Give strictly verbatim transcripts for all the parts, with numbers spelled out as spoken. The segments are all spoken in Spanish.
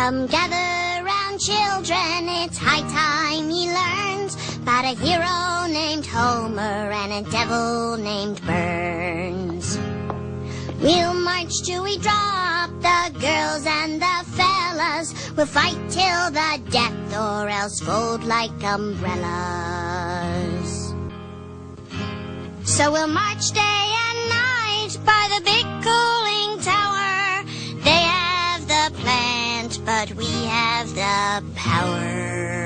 Come gather round, children, it's high time ye learned about a hero named Homer and a devil named Burns. We'll march till we drop, the girls and the fellas. We'll fight till the death or else fold like umbrellas. So we'll march day and night by the big cooling tower. They have the plant, but we have the power.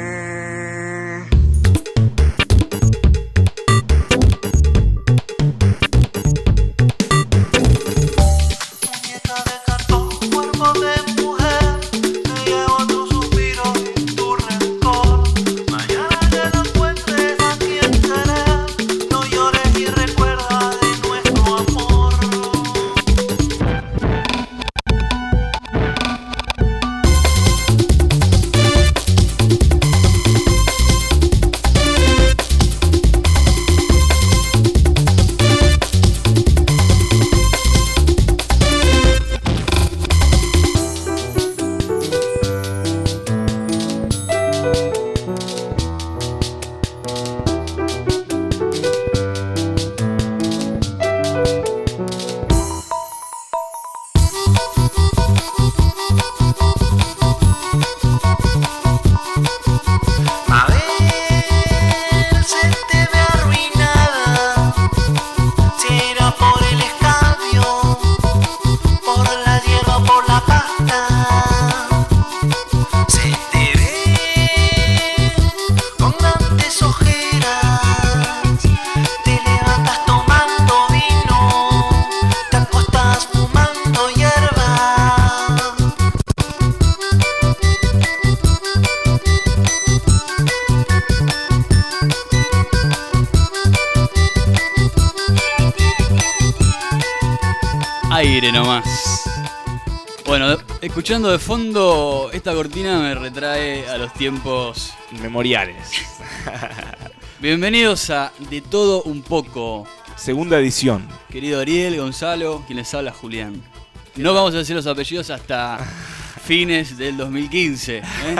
Aire nomás. Bueno, escuchando de fondo esta cortina me retrae a los tiempos memoriales. Bienvenidos a De Todo Un Poco. Segunda edición. Querido Ariel, Gonzalo, quien les habla, Julián. No vamos a decir los apellidos hasta fines del dos mil quince. ¿eh?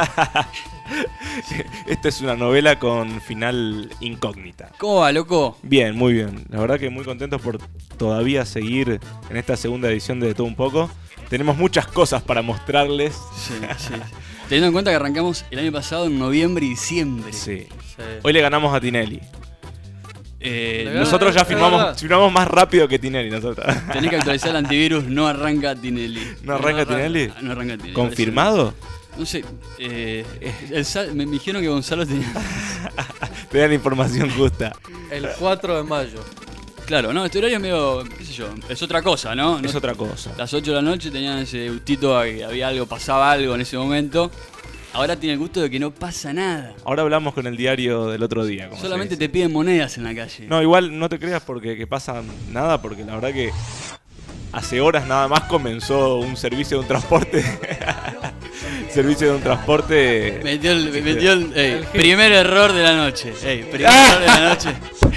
Esta es una novela con final incógnita. ¿Cómo va, loco? Bien, muy bien. La verdad que muy contentos por todavía seguir en esta segunda edición de De Todo Un Poco. Tenemos muchas cosas para mostrarles. Sí, sí. Teniendo en cuenta que arrancamos el año pasado en noviembre y diciembre. Sí. Sí. Hoy le ganamos a Tinelli. Eh, nosotros ya firmamos, firmamos más rápido que Tinelli. Nosotros. Tenés que actualizar el antivirus, no arranca Tinelli. ¿No arranca no, Tinelli? No, no arranca Tinelli. ¿Confirmado? No sé, eh, el sal, me, me dijeron que Gonzalo tenía... Te dan la información justa. El cuatro de mayo. Claro, no, este horario es medio, qué sé yo, es otra cosa, ¿no? Es no, otra cosa. Las ocho de la noche tenían ese gustito a que había algo, pasaba algo en ese momento. Ahora tiene el gusto de que no pasa nada. Ahora hablamos con el diario del otro día. Como solamente te piden monedas en la calle. No, igual no te creas porque que pasa nada, porque la verdad que hace horas nada más comenzó un servicio de un transporte. Servicio de un transporte. Metió el, metió el, ey, el primer error de la noche. Ey, primer error de la noche.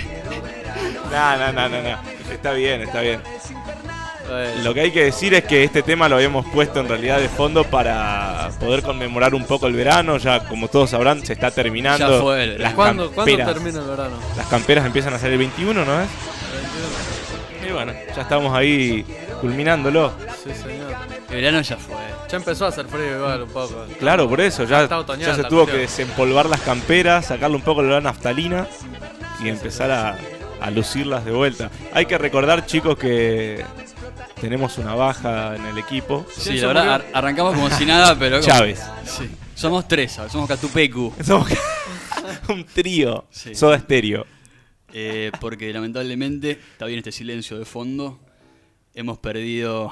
No, no, no, no, no. Está bien, está bien. Lo que hay que decir es que este tema lo habíamos puesto en realidad de fondo para poder conmemorar un poco el verano. Ya, como todos sabrán, se está terminando. Ya fue el las ¿Cuándo, ¿Cuándo termina el verano? Las camperas empiezan a salir el veintiuno, ¿no es? veintiuno. Y bueno, ya estamos ahí culminándolo. Sí, señor. El verano ya fue. Ya empezó a hacer frío igual un poco. Claro, por eso. Ya, ya se tuvo que desempolvar las camperas, sacarle un poco de la naftalina y sí, empezar a, a lucirlas de vuelta. Hay que recordar, chicos, que tenemos una baja en el equipo. Sí, la verdad, ar arrancamos como si nada, pero... Como... Chávez. Sí. Somos tres, somos Catupecu. Somos un trío. Sí. Soda Stereo. Eh, porque lamentablemente, está bien este silencio de fondo, hemos perdido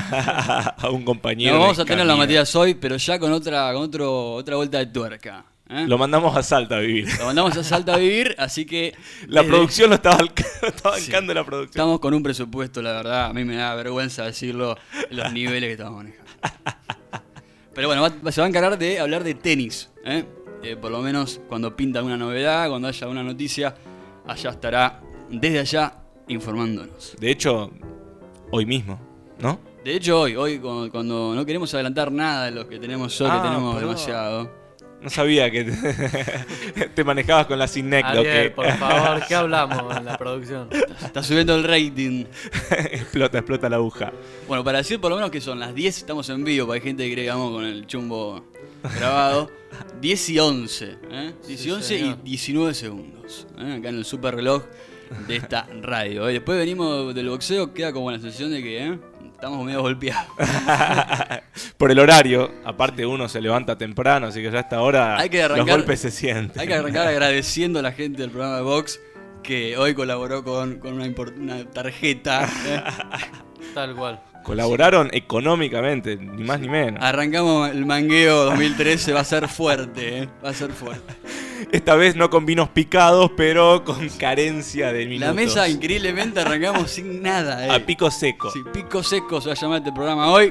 a un compañero. No vamos a tener la Matías hoy, pero ya con otra con otro otra vuelta de tuerca. ¿eh? Lo mandamos a Salta a vivir. Lo mandamos a Salta a vivir, así que... La desde... producción lo estaba, lo estaba bancando, sí. La producción. Estamos con un presupuesto, la verdad, a mí me da vergüenza decirlo, los niveles que estamos manejando. Pero bueno, va, se va a encargar de hablar de tenis. ¿eh? Eh, por lo menos cuando pinta una novedad, cuando haya una noticia, allá estará desde allá informándonos. De hecho, hoy mismo, ¿no? De hecho, hoy, hoy cuando, cuando no queremos adelantar nada de lo que tenemos hoy, Ah, que tenemos perdón. demasiado. No sabía que te, te manejabas con la Cinecdo. Ariel, Que por favor, ¿qué hablamos en la producción? Está subiendo el rating. explota, explota la aguja. Bueno, para decir por lo menos que son las diez, estamos en vivo, porque hay gente que cree que vamos con el chumbo grabado. diez y once, ¿eh? diez y Sí, once y señor. diecinueve segundos, ¿eh? Acá en el super reloj de esta radio. ¿eh? Después venimos del boxeo, queda como la sensación de que ¿eh? estamos medio golpeados. Por el horario, aparte uno se levanta temprano, así que ya a esta hora Hay que arrancar- los golpes se sienten. Hay que arrancar agradeciendo a la gente del programa de box que hoy colaboró con, con una, import- una tarjeta. ¿eh? Tal cual. Colaboraron económicamente, ni más ni menos. Arrancamos el mangueo dos mil trece, va a ser fuerte, ¿eh? va a ser fuerte. Esta vez no con vinos picados, pero con carencia de minutos. La mesa, increíblemente, arrancamos sin nada. ¿eh? A pico seco. Sí, pico seco se va a llamar este programa hoy.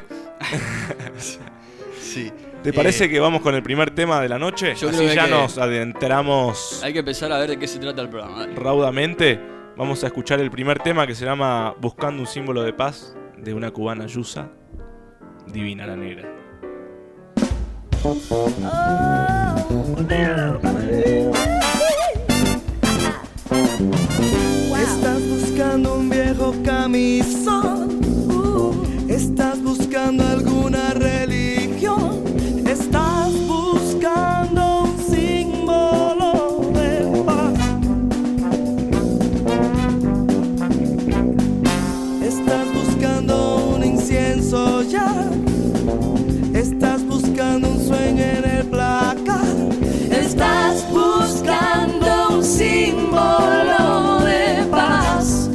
Sí. ¿Te parece Eh, que vamos con el primer tema de la noche? yo Así creo que ya hay que- nos adentramos Hay que empezar a ver de qué se trata el programa. dale. raudamente. Vamos a escuchar el primer tema que se llama Buscando un símbolo de paz, de una cubana Yusa. Divina la negra. Estás buscando un viejo camisón, uh, estás buscando alguna religión, estás buscando un símbolo de paz, estás buscando un incienso ya, estás buscando un sueño en el placar, estás buscando un símbolo de paz.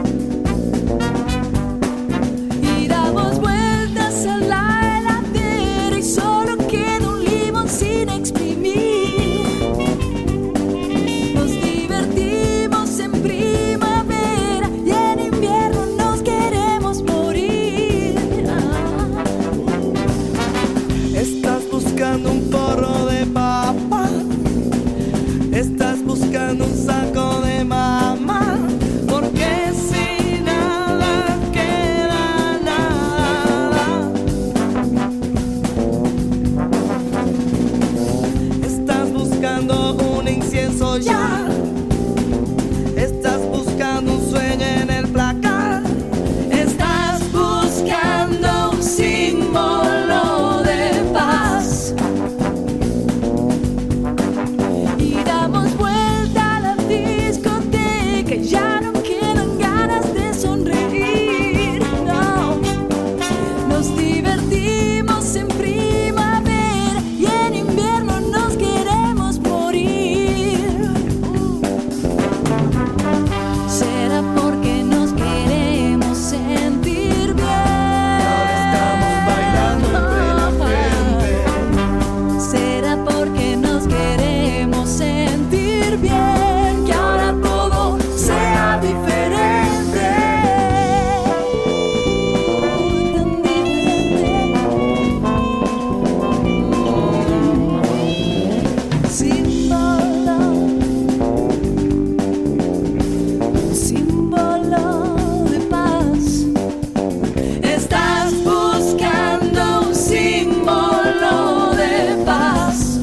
Y damos vueltas a la heladera y solo queda un limón sin exprimir. Nos divertimos en primavera y en invierno nos queremos morir. Ah. Estás buscando un porro de papa, estás buscando un saco de mamá, porque si nada queda nada. Estás buscando un incienso ya, estás buscando un sueño en el placar, estás buscando un símbolo de paz. Y damos vuelta a la discoteca, ya no quedan ganas de sonreír, no. Nos divertimos en primavera y en invierno nos queremos morir. Será porque nos queremos sentir bien. Ahora estamos bailando entre la gente. Será porque nos queremos sentir bien, que ahora todo sea diferente. Tan diferente. Símbolo, símbolo de paz. Estás buscando un símbolo de paz.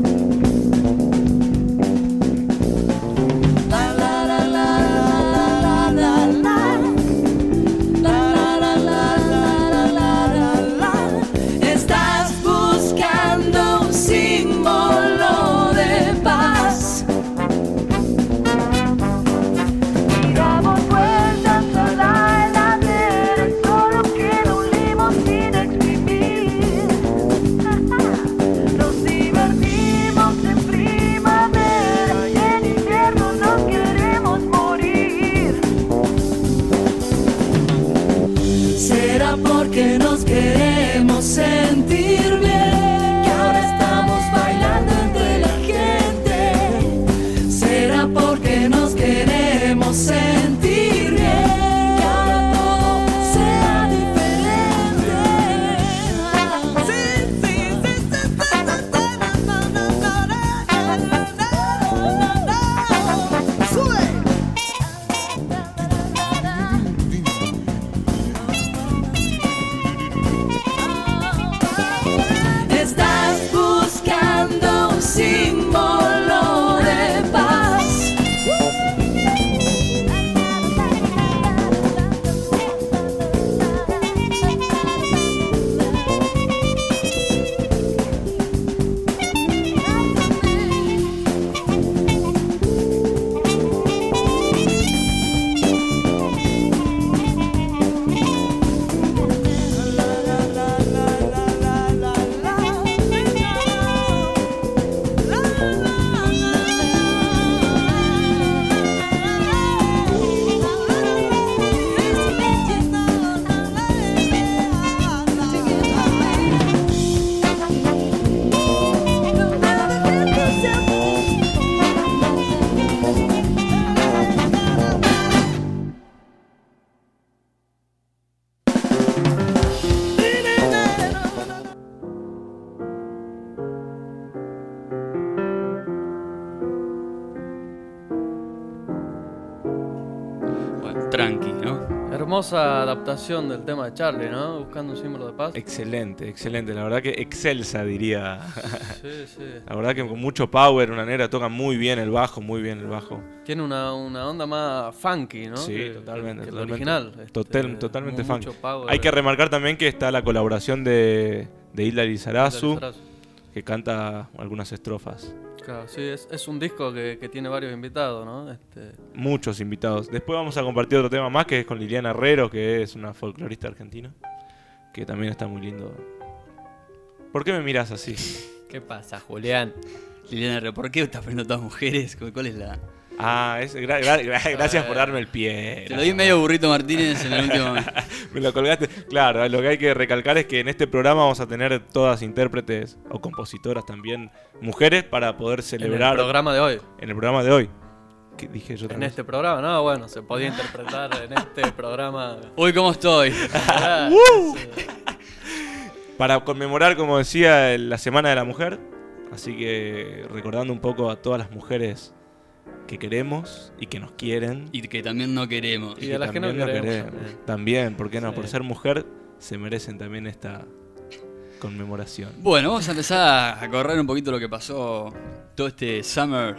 La la la la la la la. La la la la la la la la. Estás buscando un símbolo de paz. Y damos vueltas a la heladera y solo queda un limón sin exprimir. Nos divertimos en primavera y en invierno nos queremos morir. Será porque nos queremos sentir bien, que ahora estamos bailando entre la gente. Será porque nos queremos sentir bien, que ahora todo sea diferente. Sí, sí, sí, sí, sí, sí, sube. tranqui, ¿no? Hermosa adaptación del tema de Charlie, ¿no? Buscando un símbolo de paz. Excelente, excelente. La verdad que excelsa, diría. Sí, sí. La verdad que con mucho power, una negra toca muy bien el bajo, muy bien el bajo. Tiene una, una onda más funky, ¿no? Sí, que, totalmente. que el totalmente. original. este, Total, totalmente mu- funky. mucho power. Hay que remarcar también que está la colaboración de, de Hilda Lizarazu, Lizarazu. que canta algunas estrofas. Claro, sí, es, es un disco que, que tiene varios invitados, ¿no? Este, Muchos invitados. Después vamos a compartir otro tema más que es con Liliana Herrero, que es una folclorista argentina, que también está muy lindo. ¿Por qué me miras así? ¿Qué pasa, Julián? Liliana, ¿por qué estás poniendo todas mujeres? ¿Cuál es la...? Ah, es, gra- gra- gra- gracias por darme el pie. Te lo di medio Burrito Martínez en el último momento. Me lo colgaste. Claro, lo que hay que recalcar es que en este programa vamos a tener todas intérpretes o compositoras también, mujeres, para poder celebrar En el programa de hoy. en el programa de hoy. ¿Qué dije yo En también? este programa, no, bueno, se podía interpretar en este programa. Uy, ¿cómo estoy? Ah, Para conmemorar, como decía, el- la Semana de la Mujer. Así que recordando un poco a todas las mujeres que queremos y que nos quieren. Y que también no queremos. Y a las que no también queremos también. También, ¿por qué no? Sí. Por ser mujer se merecen también esta conmemoración. Bueno, vamos a empezar a correr un poquito lo que pasó todo este summer.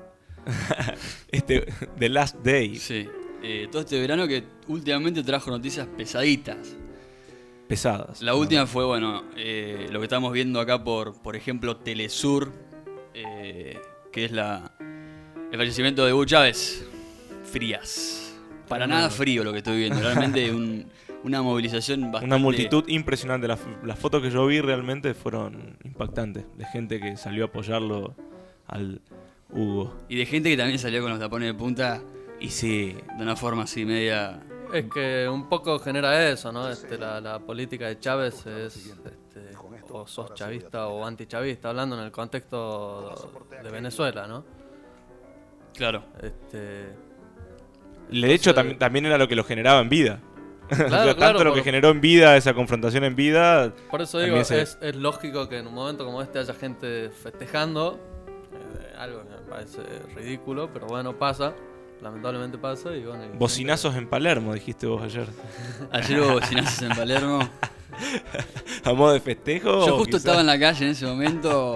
Este, The Last Day. Sí. Eh, todo este verano que últimamente trajo noticias pesaditas. Pesadas. La última fue, bueno, eh, lo que estamos viendo acá por, por ejemplo, Telesur, eh, que es la el fallecimiento de Hugo Chávez. Frías. Para nada frío lo que estoy viendo. Realmente un, una movilización bastante... Una multitud impresionante. Las, las fotos que yo vi realmente fueron impactantes. De gente que salió a apoyarlo al Hugo. Y de gente que también salió con los tapones de punta Y sí, de una forma así media... Es que un poco genera eso, ¿no? Este, la, la política de Chávez es este, o sos chavista o antichavista, hablando en el contexto de Venezuela, ¿no? Claro. Este, de hecho Entonces- también, también era lo que lo generaba en vida. Claro, O sea, tanto claro, lo por- que generó en vida, esa confrontación en vida. por eso también digo, se- es, es lógico que en un momento como este haya gente festejando, eh, algo que me parece ridículo, pero bueno, pasa, lamentablemente pasa y bueno... y Bocinazos en Palermo, dijiste vos ayer. Ayer hubo bocinazos en Palermo. ¿A modo de festejo? Yo o justo quizás- estaba en la calle en ese momento.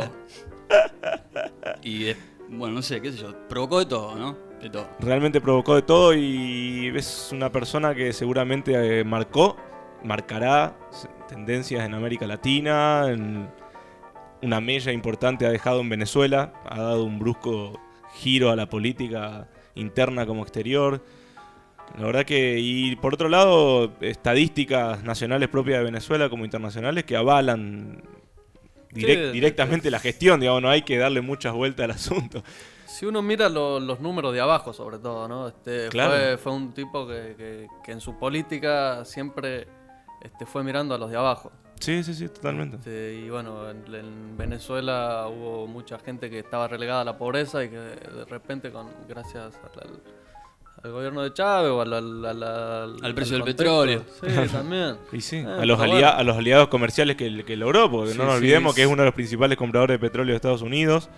Y, de- bueno, no sé, qué sé yo. Provocó de todo, ¿no? De todo. Realmente provocó de todo y es una persona que seguramente eh, marcó, marcará s- tendencias en América Latina, en una mella importante ha dejado en Venezuela, ha dado un brusco giro a la política interna como exterior. La verdad que, y por otro lado, estadísticas nacionales propias de Venezuela como internacionales que avalan direct- Sí, directamente la gestión, digamos, no hay que darle muchas vueltas al asunto. Si uno mira lo- los números de abajo, sobre todo, ¿no? Este, Claro. fue, fue un tipo que, que- que en su política siempre este, fue mirando a los de abajo. Sí, sí, sí, totalmente. Este, y bueno, en, en Venezuela hubo mucha gente que estaba relegada a la pobreza y que de repente, con gracias al, al- al gobierno de Chávez o al, al, al- al- Al precio del contexto, petróleo. Sí, también. Y sí, Eh, a, los pero alia- bueno. a los aliados comerciales que, que logró, porque Sí, no nos sí, olvidemos que sí. es uno de los principales compradores de petróleo de Estados Unidos.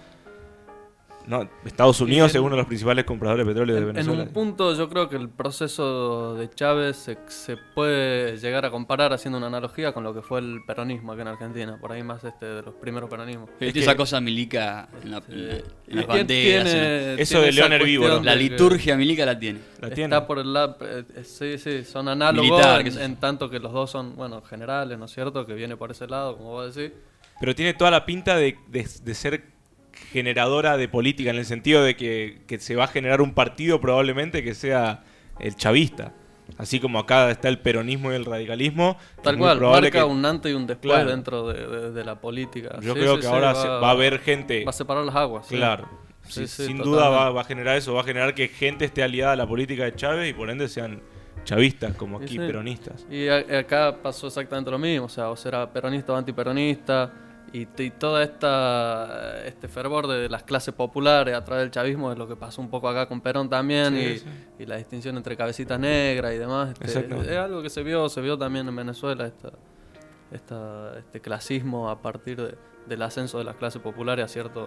No, Estados Unidos en- es uno de los principales compradores de petróleo de En, en Venezuela. un punto yo creo que el proceso de Chávez se, se puede llegar a comparar haciendo una analogía con lo que fue el peronismo acá en Argentina, por ahí más este de los primeros peronismos. Tiene que- esa cosa milica en, la, en la- en las Tien- banderas. tiene- en Eso tiene de esa León Herbívoro. cuestión la, la de que liturgia milica la tiene. La tiene. Está por el lado, eh, eh, sí, sí, son análogos Militar, en, qué sé yo. en tanto que los dos son, bueno, generales, ¿no es cierto? Que viene por ese lado, como vos decís. Pero tiene toda la pinta de, de- de ser generadora de política, en el sentido de que, que se va a generar un partido probablemente que sea el chavista. Así como acá está el peronismo y el radicalismo. Tal es muy cual, probable marca que- un antes y un después Claro. dentro de, de- de la política. Yo Sí, creo sí, que sí, ahora se- va a haber gente... Va a separar las aguas. sí. Claro. Sí, Sí, sí, sin totalmente. duda va, va a generar eso, va a generar que gente esté aliada a la política de Chávez y por ende sean chavistas como Sí, aquí sí. peronistas. Y a- acá pasó exactamente lo mismo, o sea, o será peronista o antiperonista, y, t- y toda esta este fervor de las clases populares a través del chavismo es lo que pasó un poco acá con Perón también, Sí, y, sí. y la distinción entre cabecitas negras y demás. Este, Exactamente. es algo que se vio, se vio también en Venezuela, esta, esta, este clasismo a partir de- del ascenso de las clases populares a ciertos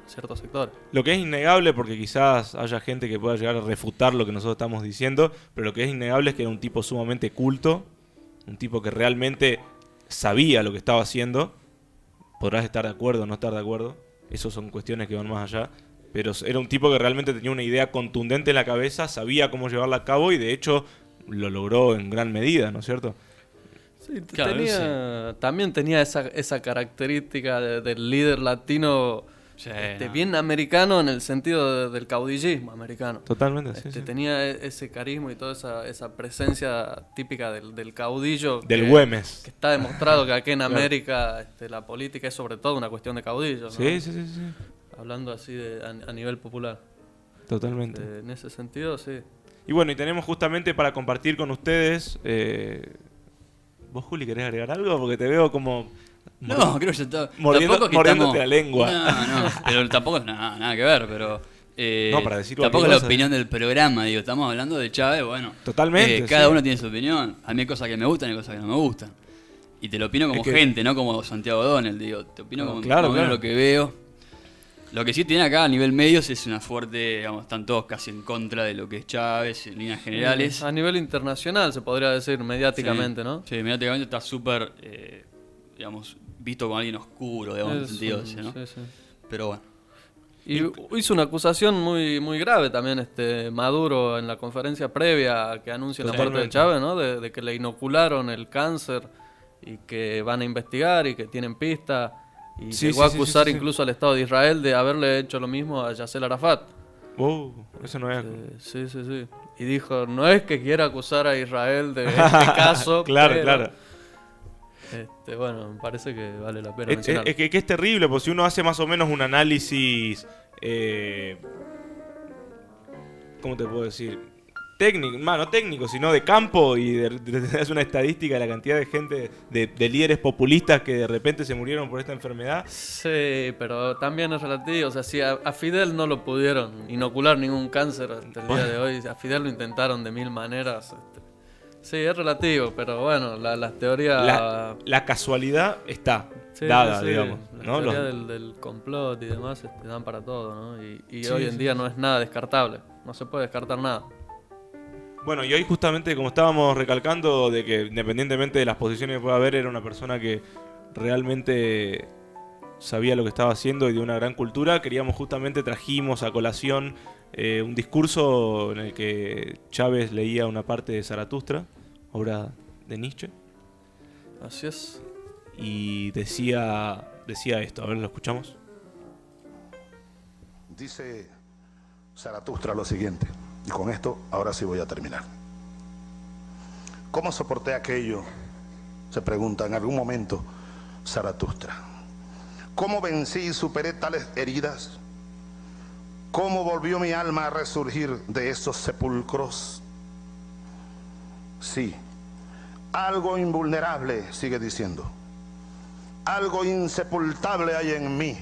ciertos sectores. Lo que es innegable, porque quizás haya gente que pueda llegar a refutar lo que nosotros estamos diciendo, pero lo que es innegable es que era un tipo sumamente culto, un tipo que realmente sabía lo que estaba haciendo. Podrás estar de acuerdo o no estar de acuerdo, eso son cuestiones que van más allá, pero era un tipo que realmente tenía una idea contundente en la cabeza, sabía cómo llevarla a cabo y de hecho lo logró en gran medida, ¿no es cierto? Sí, Claro, tenía, también tenía esa, esa característica de- del líder latino, Sí, este, no. bien americano en el sentido de- del caudillismo americano. Totalmente, sí, Este, sí. Tenía e- ese carisma y toda esa, esa presencia típica del, del caudillo. Del que- Güemes. Que está demostrado que aquí en Claro. América este, la política es sobre todo una cuestión de caudillo, ¿no? Sí, sí, sí, sí, Hablando así de, a, a nivel popular. totalmente. Eh, en ese sentido, sí. Y bueno, y tenemos justamente para compartir con ustedes... Eh... ¿Vos, Juli, querés agregar algo? Porque te veo como... No, creo que ya está. Mordiendo- tampoco es que mordiéndote estamos- la lengua. No, no, pero tampoco es nada, nada que ver, pero. eh, No, para decir tampoco es cualquier la cosa. opinión del programa, digo, estamos hablando de Chávez, bueno. Totalmente, eh, cada sí. uno tiene su opinión. A mí hay cosas que me gustan y hay cosas que no me gustan. Y te lo opino como Es que- gente, no como Santiago Donel, digo, te opino No, como claro, más o menos claro. lo que veo. Lo que sí tiene acá a nivel medios es una fuerte, digamos, están todos casi en contra de lo que es Chávez en líneas generales. A nivel internacional se podría decir, mediáticamente, Sí, ¿no? Sí, mediáticamente está súper, eh, digamos, visto como alguien oscuro, digamos, en el Es sentido un- ese, ¿no? sí, sí. Pero bueno. Y hizo una acusación muy muy grave también este Maduro en la conferencia previa que anuncia la parte de Totalmente. Chávez, ¿no? De, de que le inocularon el cáncer y que van a investigar y que tienen pistas. Y Sí, llegó a sí, sí, acusar sí, sí. incluso al Estado de Israel de haberle hecho lo mismo a Yasser Arafat. Uh, eso no es... Eh, sí, sí, sí. Y dijo, no es que quiera acusar a Israel de este caso. Claro, pero, claro. Este, bueno, me parece que vale la pena Es, es- mencionarlo. es que, que es terrible, porque si uno hace más o menos un análisis, eh, ¿cómo te puedo decir? Técnico, más, no técnico, sino de campo, y de, de- de- hace una estadística de la cantidad de gente, de, de líderes populistas que de repente se murieron por esta enfermedad. Sí, pero también es relativo. O sea, si a, a Fidel no lo pudieron inocular ningún cáncer hasta el día de hoy, a Fidel lo intentaron de mil maneras. este. Sí, es relativo, pero bueno, la- las teorías... La, la casualidad está sí, dada, sí, digamos. Las ¿no? teorías Los- del, del complot y demás este, dan para todo, ¿no? Y, y Sí, hoy en sí, día sí. no es nada descartable. No se puede descartar nada. Bueno, y hoy justamente como estábamos recalcando de que independientemente de las posiciones que pueda haber, era una persona que realmente sabía lo que estaba haciendo y de una gran cultura, queríamos justamente, trajimos a colación eh, un discurso en el que Chávez leía una parte de Zaratustra, obra de Nietzsche, Así es. y decía, decía esto, a ver, ¿lo escuchamos? Dice Zaratustra lo siguiente, y con esto ahora sí voy a terminar. ¿Cómo soporté aquello? Se pregunta en algún momento Zaratustra. ¿Cómo vencí y superé tales heridas? ¿Cómo volvió mi alma a resurgir de esos sepulcros? Sí, algo invulnerable, sigue diciendo. Algo insepultable hay en mí.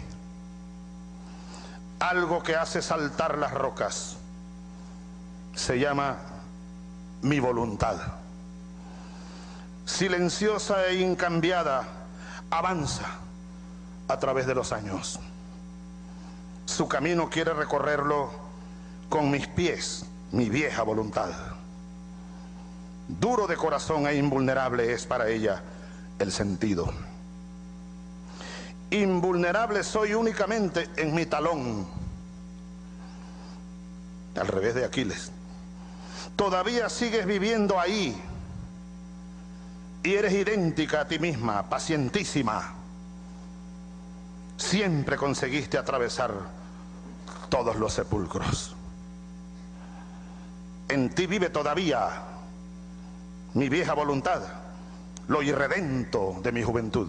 Algo que hace saltar las rocas. Se llama mi voluntad. Silenciosa e incambiada, avanza a través de los años. Su camino quiere recorrerlo con mis pies, mi vieja voluntad. Duro de corazón e invulnerable es para ella el sentido. Invulnerable soy únicamente en mi talón, al revés de Aquiles. Todavía sigues viviendo ahí y eres idéntica a ti misma, pacientísima. Siempre conseguiste atravesar todos los sepulcros. En ti vive todavía mi vieja voluntad, lo irredento de mi juventud.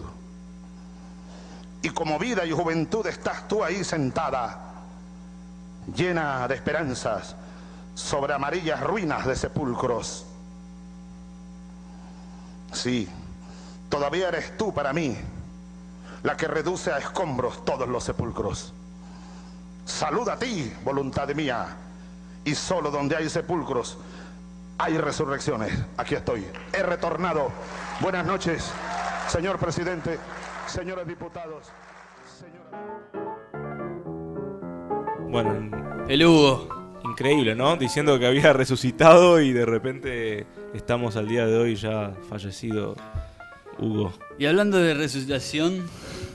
Y como vida y juventud estás tú ahí sentada, llena de esperanzas sobre amarillas ruinas de sepulcros. Sí, todavía eres tú para mí la que reduce a escombros todos los sepulcros. Salud a ti, voluntad mía, y solo donde hay sepulcros hay resurrecciones. Aquí estoy, he retornado. Buenas noches, señor presidente, señores diputados, señora... Bueno, El Hugo. increíble, ¿no? Diciendo que había resucitado y de repente estamos al día de hoy ya fallecido Hugo. Y hablando de resucitación,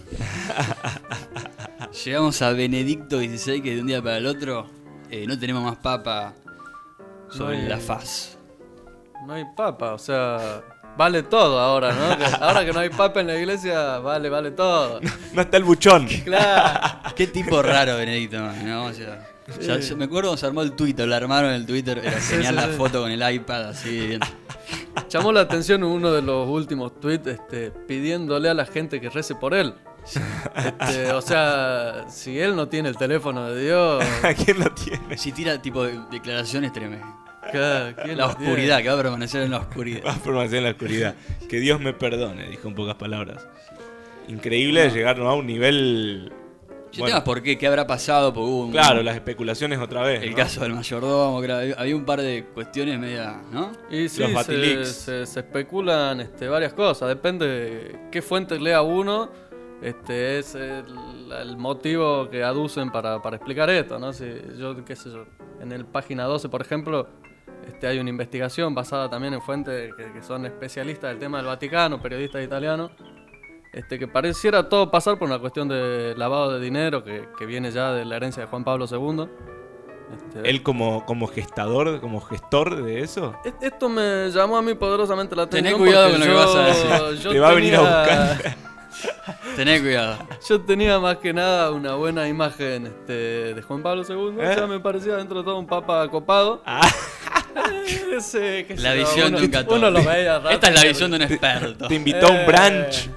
llegamos a Benedicto dieciséis, que de un día para el otro eh, no tenemos más papa sobre No hay- la faz. No hay papa, o sea, vale todo ahora, ¿no? Que ahora que no hay papa en la iglesia, vale, vale todo. No está el buchón. Claro. Qué tipo raro, Benedicto, ¿no? O sea, ya- Sí. yo me acuerdo cuando se armó el Twitter, lo armaron en el Twitter, era genial sí, la sí. foto con el iPad así. bien. Llamó la atención uno de los últimos tweets este, pidiéndole a la gente que rece por él. Este, o sea, si él no tiene el teléfono de Dios, ¿Quién lo tiene? Si tira tipo de declaraciones tremendas. ¿qué- quién La lo tiene? oscuridad, que va a permanecer en la oscuridad. Va a permanecer en la oscuridad. Que Dios me perdone, dijo en pocas palabras. Increíble de llegar, ¿no?, a un nivel... Yo bueno, tengo por qué, qué habrá pasado, porque hubo un, claro, las especulaciones otra vez, el ¿no? caso del mayordomo, que era- había un par de cuestiones media, ¿no? Y sí, Los se, Batilix. se- se especulan este, varias cosas. Depende de qué fuentes lea uno. Este es el, el motivo que aducen para, para explicar esto, ¿no? Si yo, qué sé yo, en el página doce, por ejemplo, este, hay una investigación basada también en fuentes que, que son especialistas del tema del Vaticano, periodistas italianos, este, que pareciera todo pasar por una cuestión de lavado de dinero que, que viene ya de la herencia de Juan Pablo segundo. Este, Él como, como gestador, como gestor de eso. E- Esto me llamó a mí poderosamente la Tené atención. cuidado porque con lo que yo- vas a decir. yo Te va a venir a tenía- buscar. Tené cuidado. Yo tenía más que nada una buena imagen este, de Juan Pablo segundo. ¿Eh? O sea, me parecía dentro de todo un papa copado. Ah, Eh, sí, qué sé La yo, visión uno- de un católico. Uno lo veía rápido. Esta es la visión de un experto. te invitó a un Eh. brunch.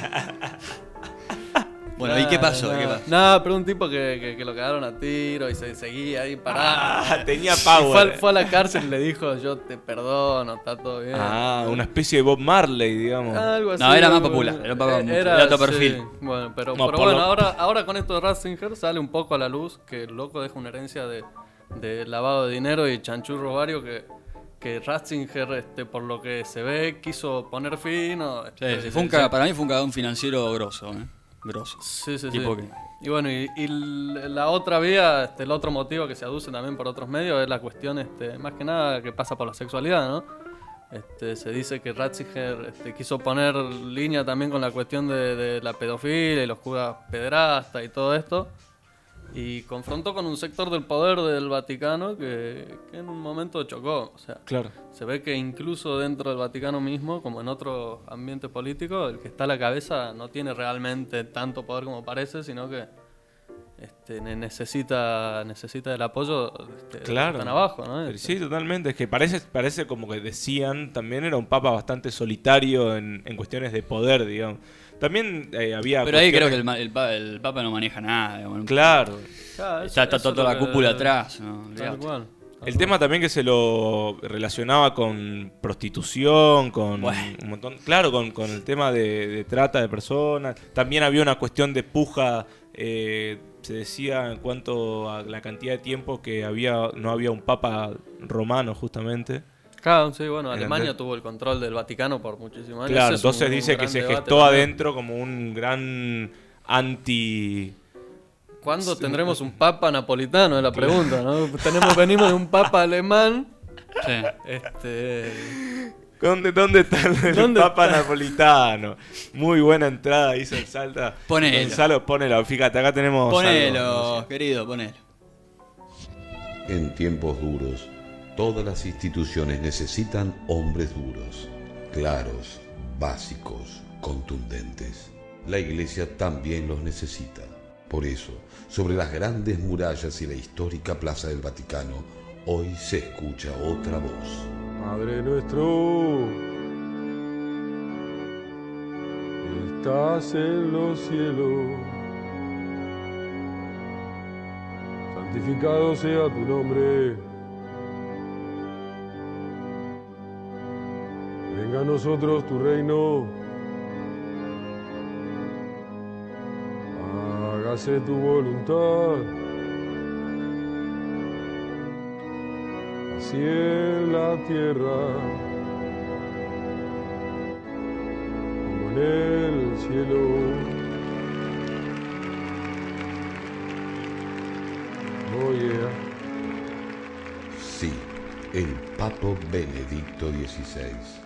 Bueno, ¿y qué pasó? ¿Qué pasó? Nada, pero un tipo que, que, que lo cagaron a tiro y se seguía ahí parado. Ah, tenía Y fue, al- power. fue a la cárcel y le dijo, yo te perdono, está todo bien. Ah, una especie de Bob Marley, digamos. Algo así. No, era más algo- popular, era un papa eh, mucho, era otro sí, perfil. Bueno, pero, No, pero por bueno, lo- ahora, ahora con esto de Ratzinger sale un poco a la luz que el loco deja una herencia de, de lavado de dinero y chanchurro varios que, que Ratzinger, este, por lo que se ve, quiso poner fin. O, Sí, este, sí, fue un se- caga- para mí fue un cagadón financiero grosso, ¿eh? Grosso. Sí, sí, sí. Tipo que- Y bueno, y, y l- la otra vía, este, el otro motivo que se aduce también por otros medios es la cuestión, este, más que nada, que pasa por la sexualidad, ¿no? Este, se dice que Ratzinger este, quiso poner línea también con la cuestión de, de la pedofilia y los curas pederastas y todo esto. Y confrontó con un sector del poder del Vaticano que, que en un momento chocó. O sea, Claro. se ve que incluso dentro del Vaticano mismo, como en otros ambientes políticos, el que está a la cabeza no tiene realmente tanto poder como parece, sino que este, ne- necesita necesita el apoyo este, de los que Claro. están abajo, ¿no? Pero Este, sí, totalmente. Es que parece, parece como que decían, también era un papa bastante solitario en, en cuestiones de poder, digamos. También eh, había... Pero ahí creo cuestiones- que el, ma- el, pa- el Papa no maneja nada. digamos. Claro. claro, Está, está eso- eso toda es la lo cúpula que- atrás. ¿no? Tal Olvidate. cual. tal El cual. tema también que se lo relacionaba con prostitución, con Bueno. un montón, claro, con, con el tema de, de trata de personas. También había una cuestión de puja, eh, se decía en cuanto a la cantidad de tiempo que había no había un papa romano justamente. Claro, sí, bueno, En Alemania el- tuvo el control del Vaticano por muchísimos años. Claro, Ese es un- entonces un dice que gran se debate gestó también. adentro como un gran anti... ¿Cuándo tendremos un papa napolitano? Es la pregunta, ¿no? Tenemos, venimos de un papa alemán. Sí. Este. ¿Dónde, dónde está el, el ¿Dónde papa está? napolitano? Muy buena entrada, hizo el Salta. Ponelo. Gonzalo, ponelo. Fíjate, acá tenemos... Ponelo, algo. querido, ponelo. En tiempos duros, todas las instituciones necesitan hombres duros, claros, básicos, contundentes. La Iglesia también los necesita. Por eso, sobre las grandes murallas y la histórica Plaza del Vaticano, hoy se escucha otra voz. Padre nuestro, estás en los cielos, santificado sea tu nombre. Venga a nosotros tu reino. Hágase tu voluntad, así en la tierra como en el cielo. Oh yeah. Sí, el Papo Benedicto dieciséis.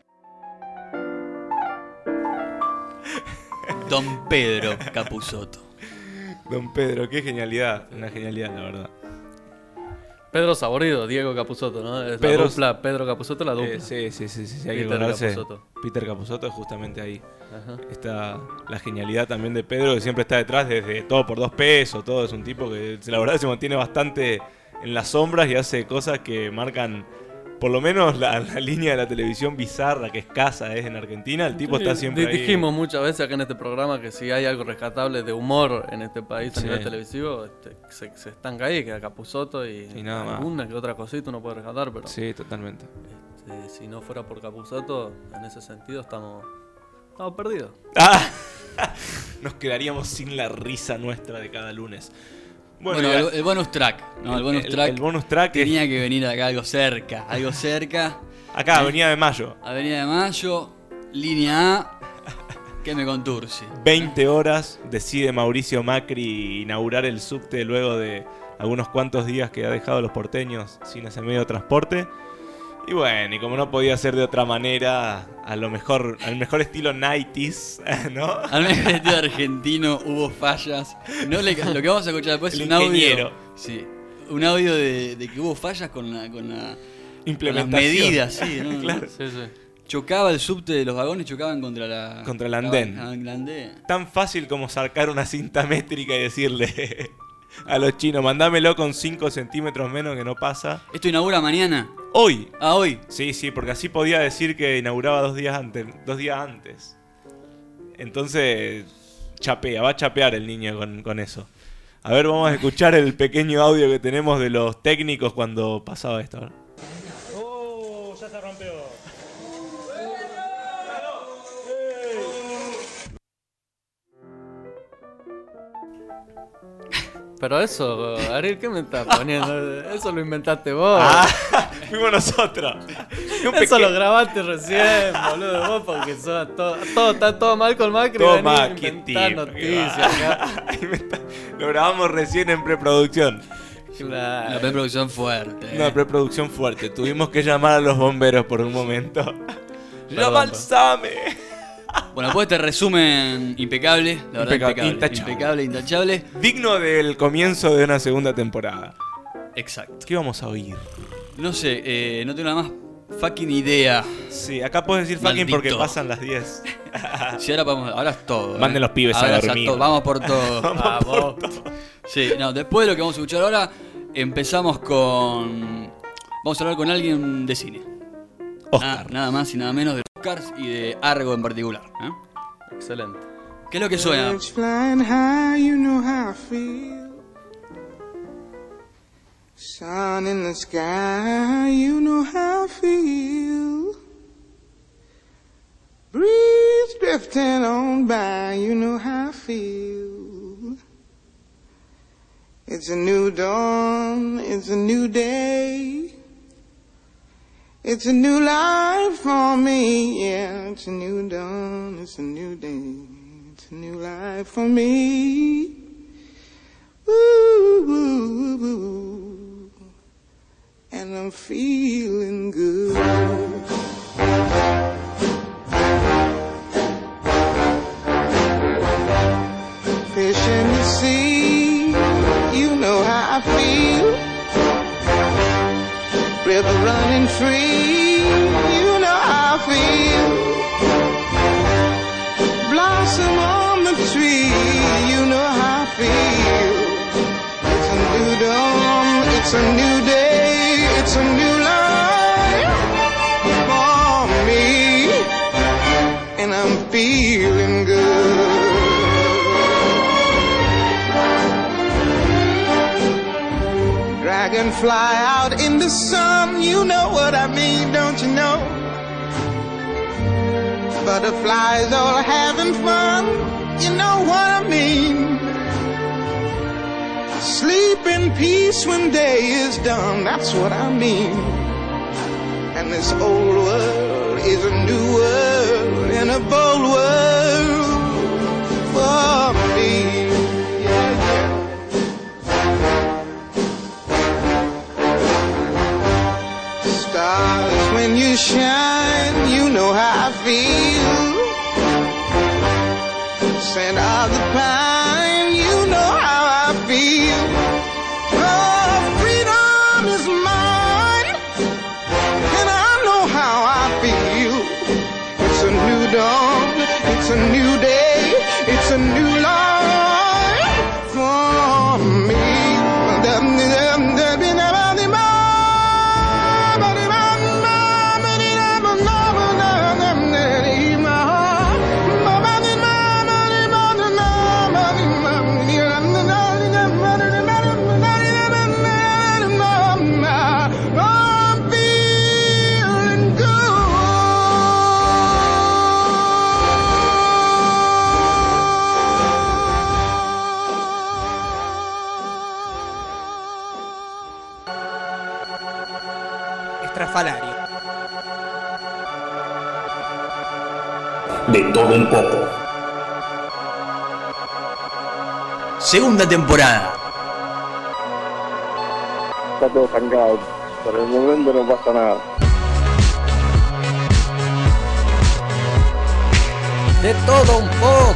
Don Pedro Capusotto. Don Pedro, qué genialidad. Una genialidad, la verdad. Pedro Saborido, Diego Capusotto, ¿no? Es Pedro- la dupla, Pedro Capusotto, la dupla. Eh, sí, sí, sí, sí, sí, hay que Peter acordarse. Capusotto. Peter Capusotto es justamente ahí. Ajá. Está la genialidad también de Pedro, que siempre está detrás desde Todo por dos pesos. Todo es un tipo que la verdad se mantiene bastante en las sombras y hace cosas que marcan por lo menos la, la línea de la televisión bizarra que escasa es en Argentina. El tipo Sí, está siempre ahí. dijimos muchas veces acá en este programa que si hay algo rescatable de humor en este país a Sí. nivel televisivo, este, se, se estanca ahí, que Capusotto y, Y nada más. alguna que otra cosita uno puede rescatar, pero Sí, totalmente. este, si no fuera por Capusotto, en ese sentido estamos, estamos perdidos. Ah, nos quedaríamos sin la risa nuestra de cada lunes. Bueno, ya- el, el bonus track. No, el bonus el- track. el bonus track es- tenía que venir acá algo cerca. Algo cerca. Acá, ¿Eh? Avenida de Mayo. Avenida de Mayo, línea A. Que me conturce. veinte horas decide Mauricio Macri inaugurar el subte luego de algunos cuantos días que ha dejado a los porteños sin ese medio de transporte. Y bueno, y como no podía ser de otra manera, a lo mejor, al mejor estilo nineties, ¿no? Al menos el estilo argentino hubo fallas. No le- lo que vamos a escuchar después es El un audio. ingeniero. Sí. Un audio de, de que hubo fallas con la, con la con las Implementación. medidas, sí, ¿no? Claro. Sí, sí. Chocaba el subte de los vagones, chocaban contra la. Contra el andén. Ah, el andén. Tan fácil como sacar una cinta métrica y decirle a los chinos, mandámelo con cinco centímetros menos que no pasa. ¿Esto inaugura mañana? Hoy. Ah, hoy. Sí, sí, porque así podía decir que inauguraba dos días antes. Dos días antes. Entonces, chapea, va a chapear el niño con, con eso. A ver, vamos a escuchar el pequeño audio que tenemos de los técnicos cuando pasaba esto. ¿No? ¡Oh! Ya se rompió. Pero eso, Ariel, ¿qué me estás poniendo? Eso lo inventaste vos. Ah, fuimos nosotros. Un Eso peque- lo grabaste recién, boludo, vos, porque sos todo, todo, está todo mal con Macri. Todo venís a mal, qué inventar tipo, noticias qué va. acá. Inventa- Lo grabamos recién en preproducción. La Claro. preproducción fuerte. eh. Una preproducción fuerte. Tuvimos que llamar a los bomberos por un momento. ¡Llama al SAME! Bueno, después este resumen impecable, la verdad, Impeca- impecable. intachable. Impecable, intachable. Digno del comienzo de una segunda temporada. Exacto. ¿Qué vamos a oír? No sé, eh, no tengo la más fucking idea. Sí, acá puedes decir fucking Maldito. porque pasan las diez. Si ahora vamos, ahora es todo. Manden eh. los pibes a Ahora es dormir. todo, vamos por todo. Vamos por Vamos. Sí, no, después de lo que vamos a escuchar ahora, empezamos con. Vamos a hablar con alguien de cine. Oscar. Nada, nada más y nada menos de Oscars y de Argo en particular. ¿eh? Excelente. ¿Qué es lo que suena? Birds flying high, you know how I feel. Sun in the sky, you know how I feel. Breeze drifting on by, you know how I feel. It's a new dawn, it's a new day. It's a new life for me, yeah. It's a new dawn, it's a new day. It's a new life for me. Ooh, ooh, ooh. And I'm feeling good. Fish in the sea, you know how I feel. River running free, you know how I feel. Blossom on the tree, you know how I feel. It's a new dawn, it's a new day, it's a new life for me. And I'm feeling good. Dragonfly out in the sun, you know what I mean, don't you know? Butterflies all having fun, you know what I mean. Sleep in peace when day is done, that's what I mean. And this old world is a new world and a bold world for me. Yeah, yeah. stars when you shine, you know how I feel. Scent of the pine, you know how I feel. Oh, freedom is mine, and I know how I feel. It's a new dawn, it's a new day, it's a new life for me. Estrafalario. De todo un poco. Segunda temporada. Está todo estancado. Por el momento no pasa nada. De todo un poco.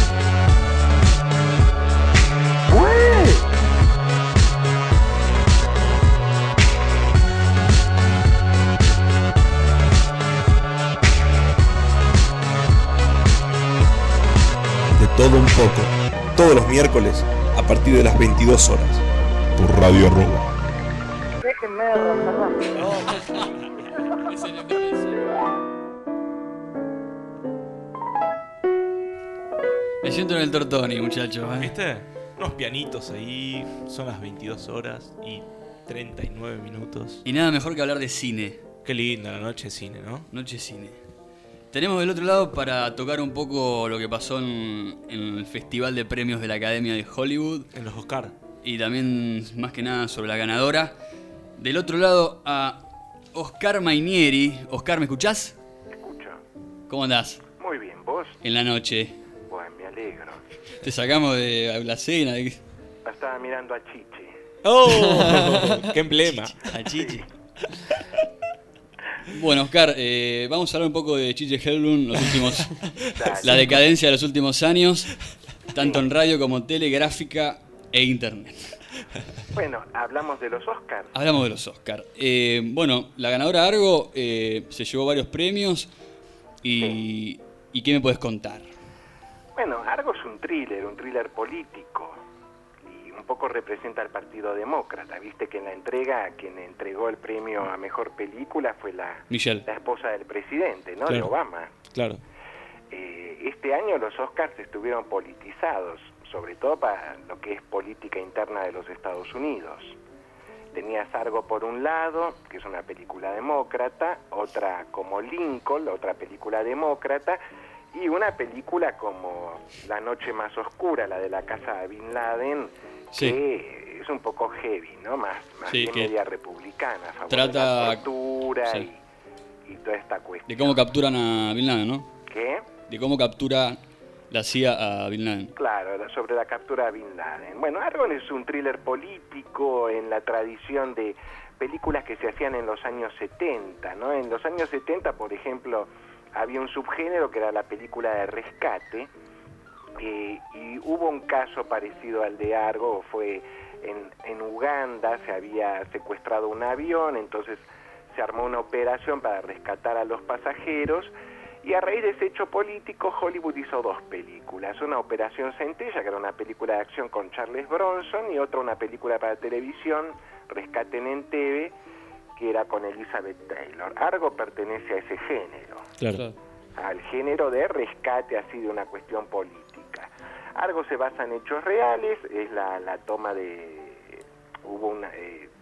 Todo un poco, todos los miércoles a partir de las veintidós horas. Tu Radio Arroba. Déjenme arrancar. Me siento en el Tortoni, muchachos. ¿eh? ¿Viste? Unos pianitos ahí, son las veintidós horas y treinta y nueve minutos. Y nada mejor que hablar de cine. Qué linda la noche de cine, ¿no? Noche de cine. Tenemos del otro lado para tocar un poco lo que pasó en, en el Festival de Premios de la Academia de Hollywood. En los Oscar. Y también, más que nada, sobre la ganadora. Del otro lado a Oscar Mainieri. Oscar, ¿me escuchás? Escucho. ¿Cómo andás? Muy bien, ¿vos? En la noche. Bueno, me alegro. Te sacamos de la cena. De... Estaba mirando a Chichi. ¡Oh! ¡Qué emblema! A Chichi. Bueno, Oscar, eh, vamos a hablar un poco de Chiche Helblum, los últimos, la decadencia de los últimos años, tanto en radio como tele, gráfica e internet. Bueno, hablamos de los Oscars. Hablamos de los Oscars. Eh, bueno, la ganadora Argo eh, se llevó varios premios y, sí. ¿Y qué me puedes contar? Bueno, Argo es un thriller, un thriller político. Un poco representa al Partido Demócrata. Viste que en la entrega quien entregó el premio a mejor película fue la, Michelle. la esposa del presidente, ¿no? Claro. De Obama. Claro. Eh, este año los Oscars estuvieron politizados, sobre todo para lo que es política interna de los Estados Unidos. Tenías Argo por un lado, que es una película demócrata, otra como Lincoln, otra película demócrata, y una película como La noche más oscura, la de la casa de Bin Laden, sí. que es un poco heavy, ¿no? Más, más sí, bien media republicana, a favor trata... de la tortura sí. y, y toda esta cuestión. De cómo capturan a Bin Laden, ¿no? ¿Qué? De cómo captura la C I A a Bin Laden. Claro, sobre la captura de Bin Laden. Bueno, Argon es un thriller político en la tradición de películas que se hacían en los años setenta, ¿no? En los años setenta, por ejemplo, había un subgénero que era la película de rescate, eh, y hubo un caso parecido al de Argo, fue en, en Uganda, se había secuestrado un avión, entonces se armó una operación para rescatar a los pasajeros, y a raíz de ese hecho político, Hollywood hizo dos películas, una Operación Centella, que era una película de acción con Charles Bronson, y otra una película para televisión, Rescate en Entebbe, que era con Elizabeth Taylor. Argo pertenece a ese género, claro. al género de rescate así de una cuestión política. Argo se basa en hechos reales, es la, la toma de... hubo una... Eh,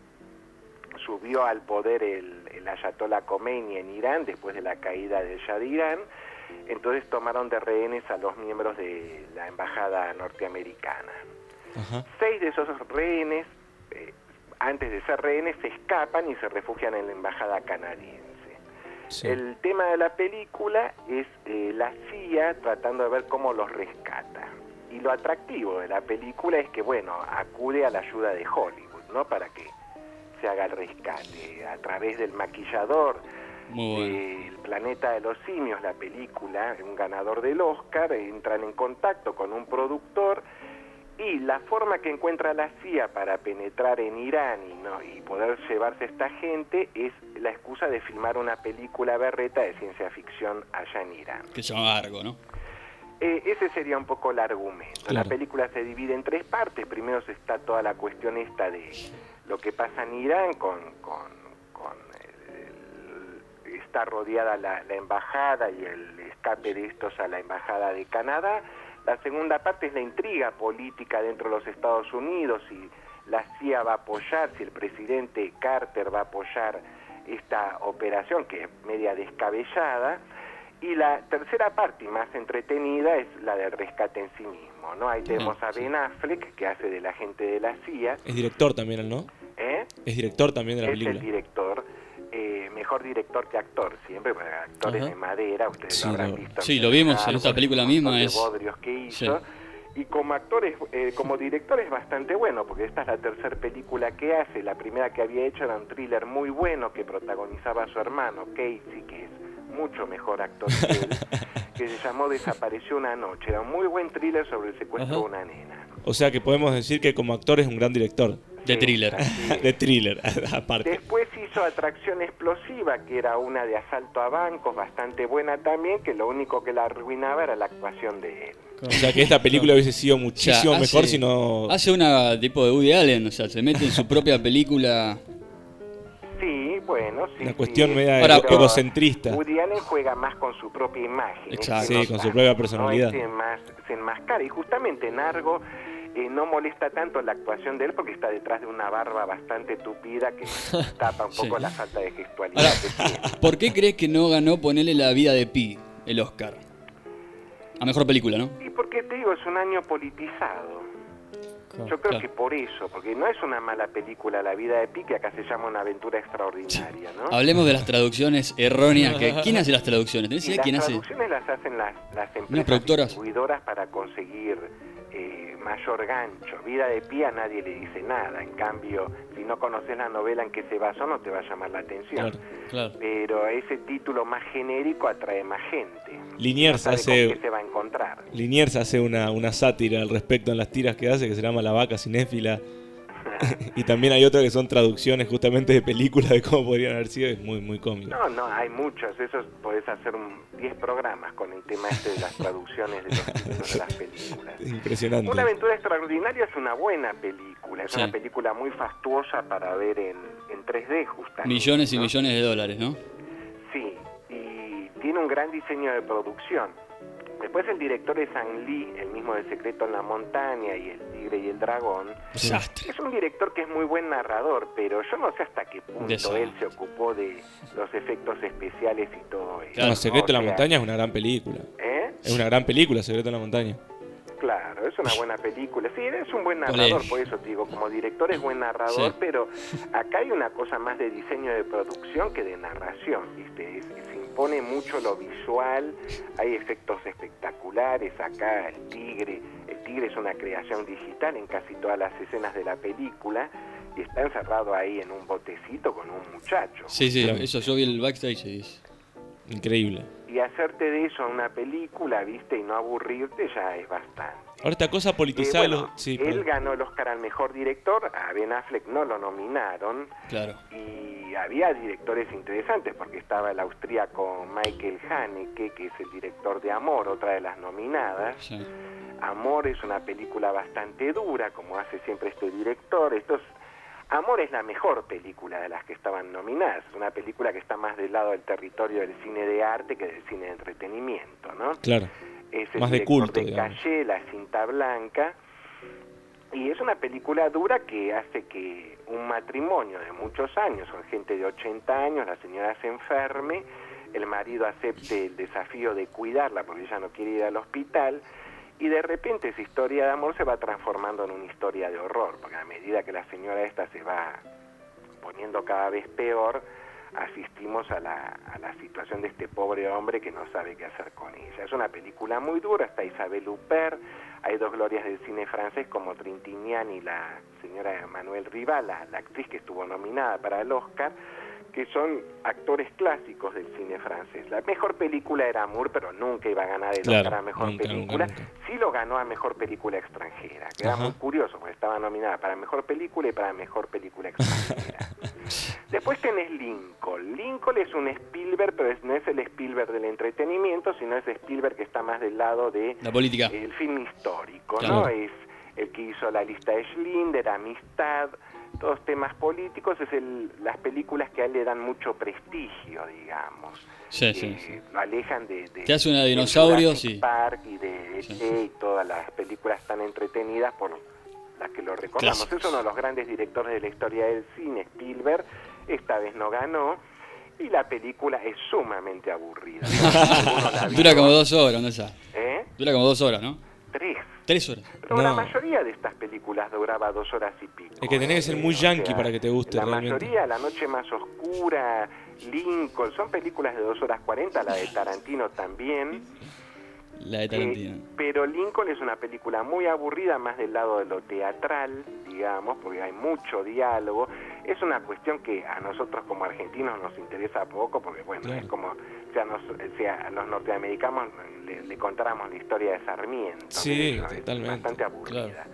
subió al poder el, el Ayatollah Khomeini en Irán después de la caída del Shah de Irán, entonces tomaron de rehenes a los miembros de la embajada norteamericana. Ajá. Seis de esos rehenes, eh, antes de ser rehenes, se escapan y se refugian en la embajada canadiense. Sí. El tema de la película es eh, la C I A tratando de ver cómo los rescata. Y lo atractivo de la película es que, bueno, acude a la ayuda de Hollywood, ¿no? Para que se haga el rescate. A través del maquillador del Planeta de los Simios, la película, un ganador del Oscar, entran en contacto con un productor y la forma que encuentra la C I A para penetrar en Irán y, no, y poder llevarse a esta gente es la excusa de filmar una película berreta de ciencia ficción allá en Irán. Que se llama Argo, ¿no? Eh, ese sería un poco el argumento. Claro. La película se divide en tres partes. Primero se está toda la cuestión esta de lo que pasa en Irán con... con, con el, el, está rodeada la, la embajada y el escape de estos a la embajada de Canadá. La segunda parte es la intriga política dentro de los Estados Unidos, si la C I A va a apoyar, si el presidente Carter va a apoyar esta operación, que es media descabellada. Y la tercera parte, y más entretenida, es la del rescate en sí mismo, ¿no? Ahí tenemos a Ben Affleck, que hace del agente de la C I A. Es director también, ¿el no? ¿Eh? Es director también de la es película. Es el director. Eh, mejor director que actor, siempre, porque actores Ajá. de madera, ustedes Sí, lo habrán lo, visto. sí, lo vimos en esta película misma. De Es, bodrios que hizo. sí. Y como actor, es, eh, como director es bastante bueno, porque esta es la tercera película que hace. La primera que había hecho era un thriller muy bueno que protagonizaba a su hermano, Casey, que es mucho mejor actor que él, que se llamó Desapareció una noche. Era un muy buen thriller sobre el secuestro Ajá. de una nena. O sea que podemos decir que como actor es un gran director. De thriller. De thriller, aparte. Después hizo Atracción Explosiva, que era una de asalto a bancos, bastante buena también, que lo único que la arruinaba era la actuación de él. O sea que esta película hubiese sido muchísimo O sea, hace- mejor si no... Hace una tipo de Woody Allen, o sea, se mete en su propia película. Sí, bueno, sí. Una cuestión sí, media pero ego- egocentrista. Woody Allen juega más con su propia imagen. Exacto. este Sí, no con su tanto, propia ¿no? personalidad. Este más, se enmascara. Y justamente en Argo eh, no molesta tanto la actuación de él porque está detrás de una barba bastante tupida que tapa un poco Sí. la falta de gestualidad Ahora, que tiene. ¿por qué crees que no ganó ponerle La vida de Pi, el Oscar? A mejor película, ¿no? Y porque te digo, es un año politizado. Yo creo Claro. que por eso, porque no es una mala película La vida de Pi, que acá se llama Una aventura extraordinaria, ¿no? Hablemos de las traducciones erróneas. Que, ¿quién hace las traducciones? ¿Tenés Y idea las quién hace? traducciones las hacen las, las ¿Unas empresas productoras? distribuidoras para conseguir eh, mayor gancho. Vida de Pi a nadie le dice nada. En cambio, si no conoces la novela en que se basó, no te va a llamar la atención. Claro, claro. Pero ese título más genérico atrae más gente. Liniers No sabe hace- con qué se va a encontrar. Liniers hace una, una sátira al respecto en las tiras que hace, que se llama La vaca cinéfila. Y también hay otra que son traducciones justamente de películas de cómo podrían haber sido. Es muy, muy cómico. No, no, hay muchos. Eso podés hacer un diez programas con el tema este de las traducciones de los títulos de las películas. Impresionante. Una aventura extraordinaria es una buena película. Es Sí. una película muy fastuosa para ver en, en tres D, justamente. Millones y ¿no? millones de dólares, ¿no? Sí, y tiene un gran diseño de producción. Después el director es Ang Lee, el mismo de Secreto en la Montaña y El Tigre y el Dragón. Desastre. Es un director que es muy buen narrador, pero yo no sé hasta qué punto Desastre. él se ocupó de los efectos especiales y todo eso. No, Secreto O en la sea, Montaña es una gran película. ¿Eh? Es una gran película, Secreto en la Montaña. Claro, es una buena película. Sí, es un buen Polémico. narrador, por eso te digo, como director es buen narrador, Sí. pero acá hay una cosa más de diseño de producción que de narración, ¿viste? Es- se impone mucho lo visual, hay efectos espectaculares acá, el tigre, el tigre es una creación digital en casi todas las escenas de la película y está encerrado ahí en un botecito con un muchacho. Sí, sí, eso yo vi el backstage y es increíble. Y hacerte de eso una película, ¿viste? Y no aburrirte ya es bastante. Ahora esta cosa politizada... Eh, bueno, los- sí, él perdón. ganó el Oscar al mejor director, a Ben Affleck no lo nominaron Claro. y había directores interesantes porque estaba el austríaco Michael Haneke, que es el director de Amor, otra de las nominadas. Sí. Amor es una película bastante dura, como hace siempre este director. Esto es- Amor es la mejor película de las que estaban nominadas, es una película que está más del lado del territorio del cine de arte que del cine de entretenimiento, ¿no? Claro. Es el Más de director culto, de digamos. Calle, La cinta blanca, y es una película dura que hace que un matrimonio de muchos años, con gente de ochenta años, la señora se enferme, el marido acepte el desafío de cuidarla porque ella no quiere ir al hospital, y de repente esa historia de amor se va transformando en una historia de horror, porque a medida que la señora esta se va poniendo cada vez peor, asistimos a la, a la situación de este pobre hombre que no sabe qué hacer con ella. Es una película muy dura, está Isabelle Huppert, hay dos glorias del cine francés como Trintignant y la señora Manuel Rival, la, la actriz que estuvo nominada para el Oscar, que son actores clásicos del cine francés. La mejor película era Amour, pero nunca iba a ganar el Claro, Oscar a mejor nunca, película. nunca, nunca. Sí lo ganó a mejor película extranjera, que era Ajá. muy curioso, porque estaba nominada para mejor película y para mejor película extranjera. Después tenés Lincoln. Lincoln es un Spielberg, pero es, no es el Spielberg del entretenimiento, sino es Spielberg que está más del lado de La política. el film histórico, Claro. ¿no? Es el que hizo La lista de Schindler, Amistad, todos temas políticos, es el, las películas que a él le dan mucho prestigio, digamos. Sí, sí, sí. Lo alejan de... de Te hace una de de dinosaurios Jurassic y... Park y de E T y todas las películas tan entretenidas por las que lo recordamos. Clásicos. Es uno de los grandes directores de la historia del cine, Spielberg. Esta vez no ganó. Y la película es sumamente aburrida. Uno la vio, Dura como dos horas, ¿no sabes? ¿eh? Dura como dos horas, ¿no? Tres. Tres horas. Pero No. la mayoría de estas películas duraba dos horas y pico. Es que tenés que ser muy O yankee sea, para que te guste la realmente. mayoría, La noche más oscura, Lincoln, son películas de dos horas cuarenta, la de Tarantino también. La de Tarantino. Eh, pero Lincoln es una película muy aburrida, más del lado de lo teatral, digamos, porque hay mucho diálogo. Es una cuestión que a nosotros como argentinos nos interesa poco, porque bueno, Claro. es como si a, nos, si a los norteamericanos le, le contáramos la historia de Sarmiento. Sí, ¿no? Es totalmente. bastante aburrida. Claro.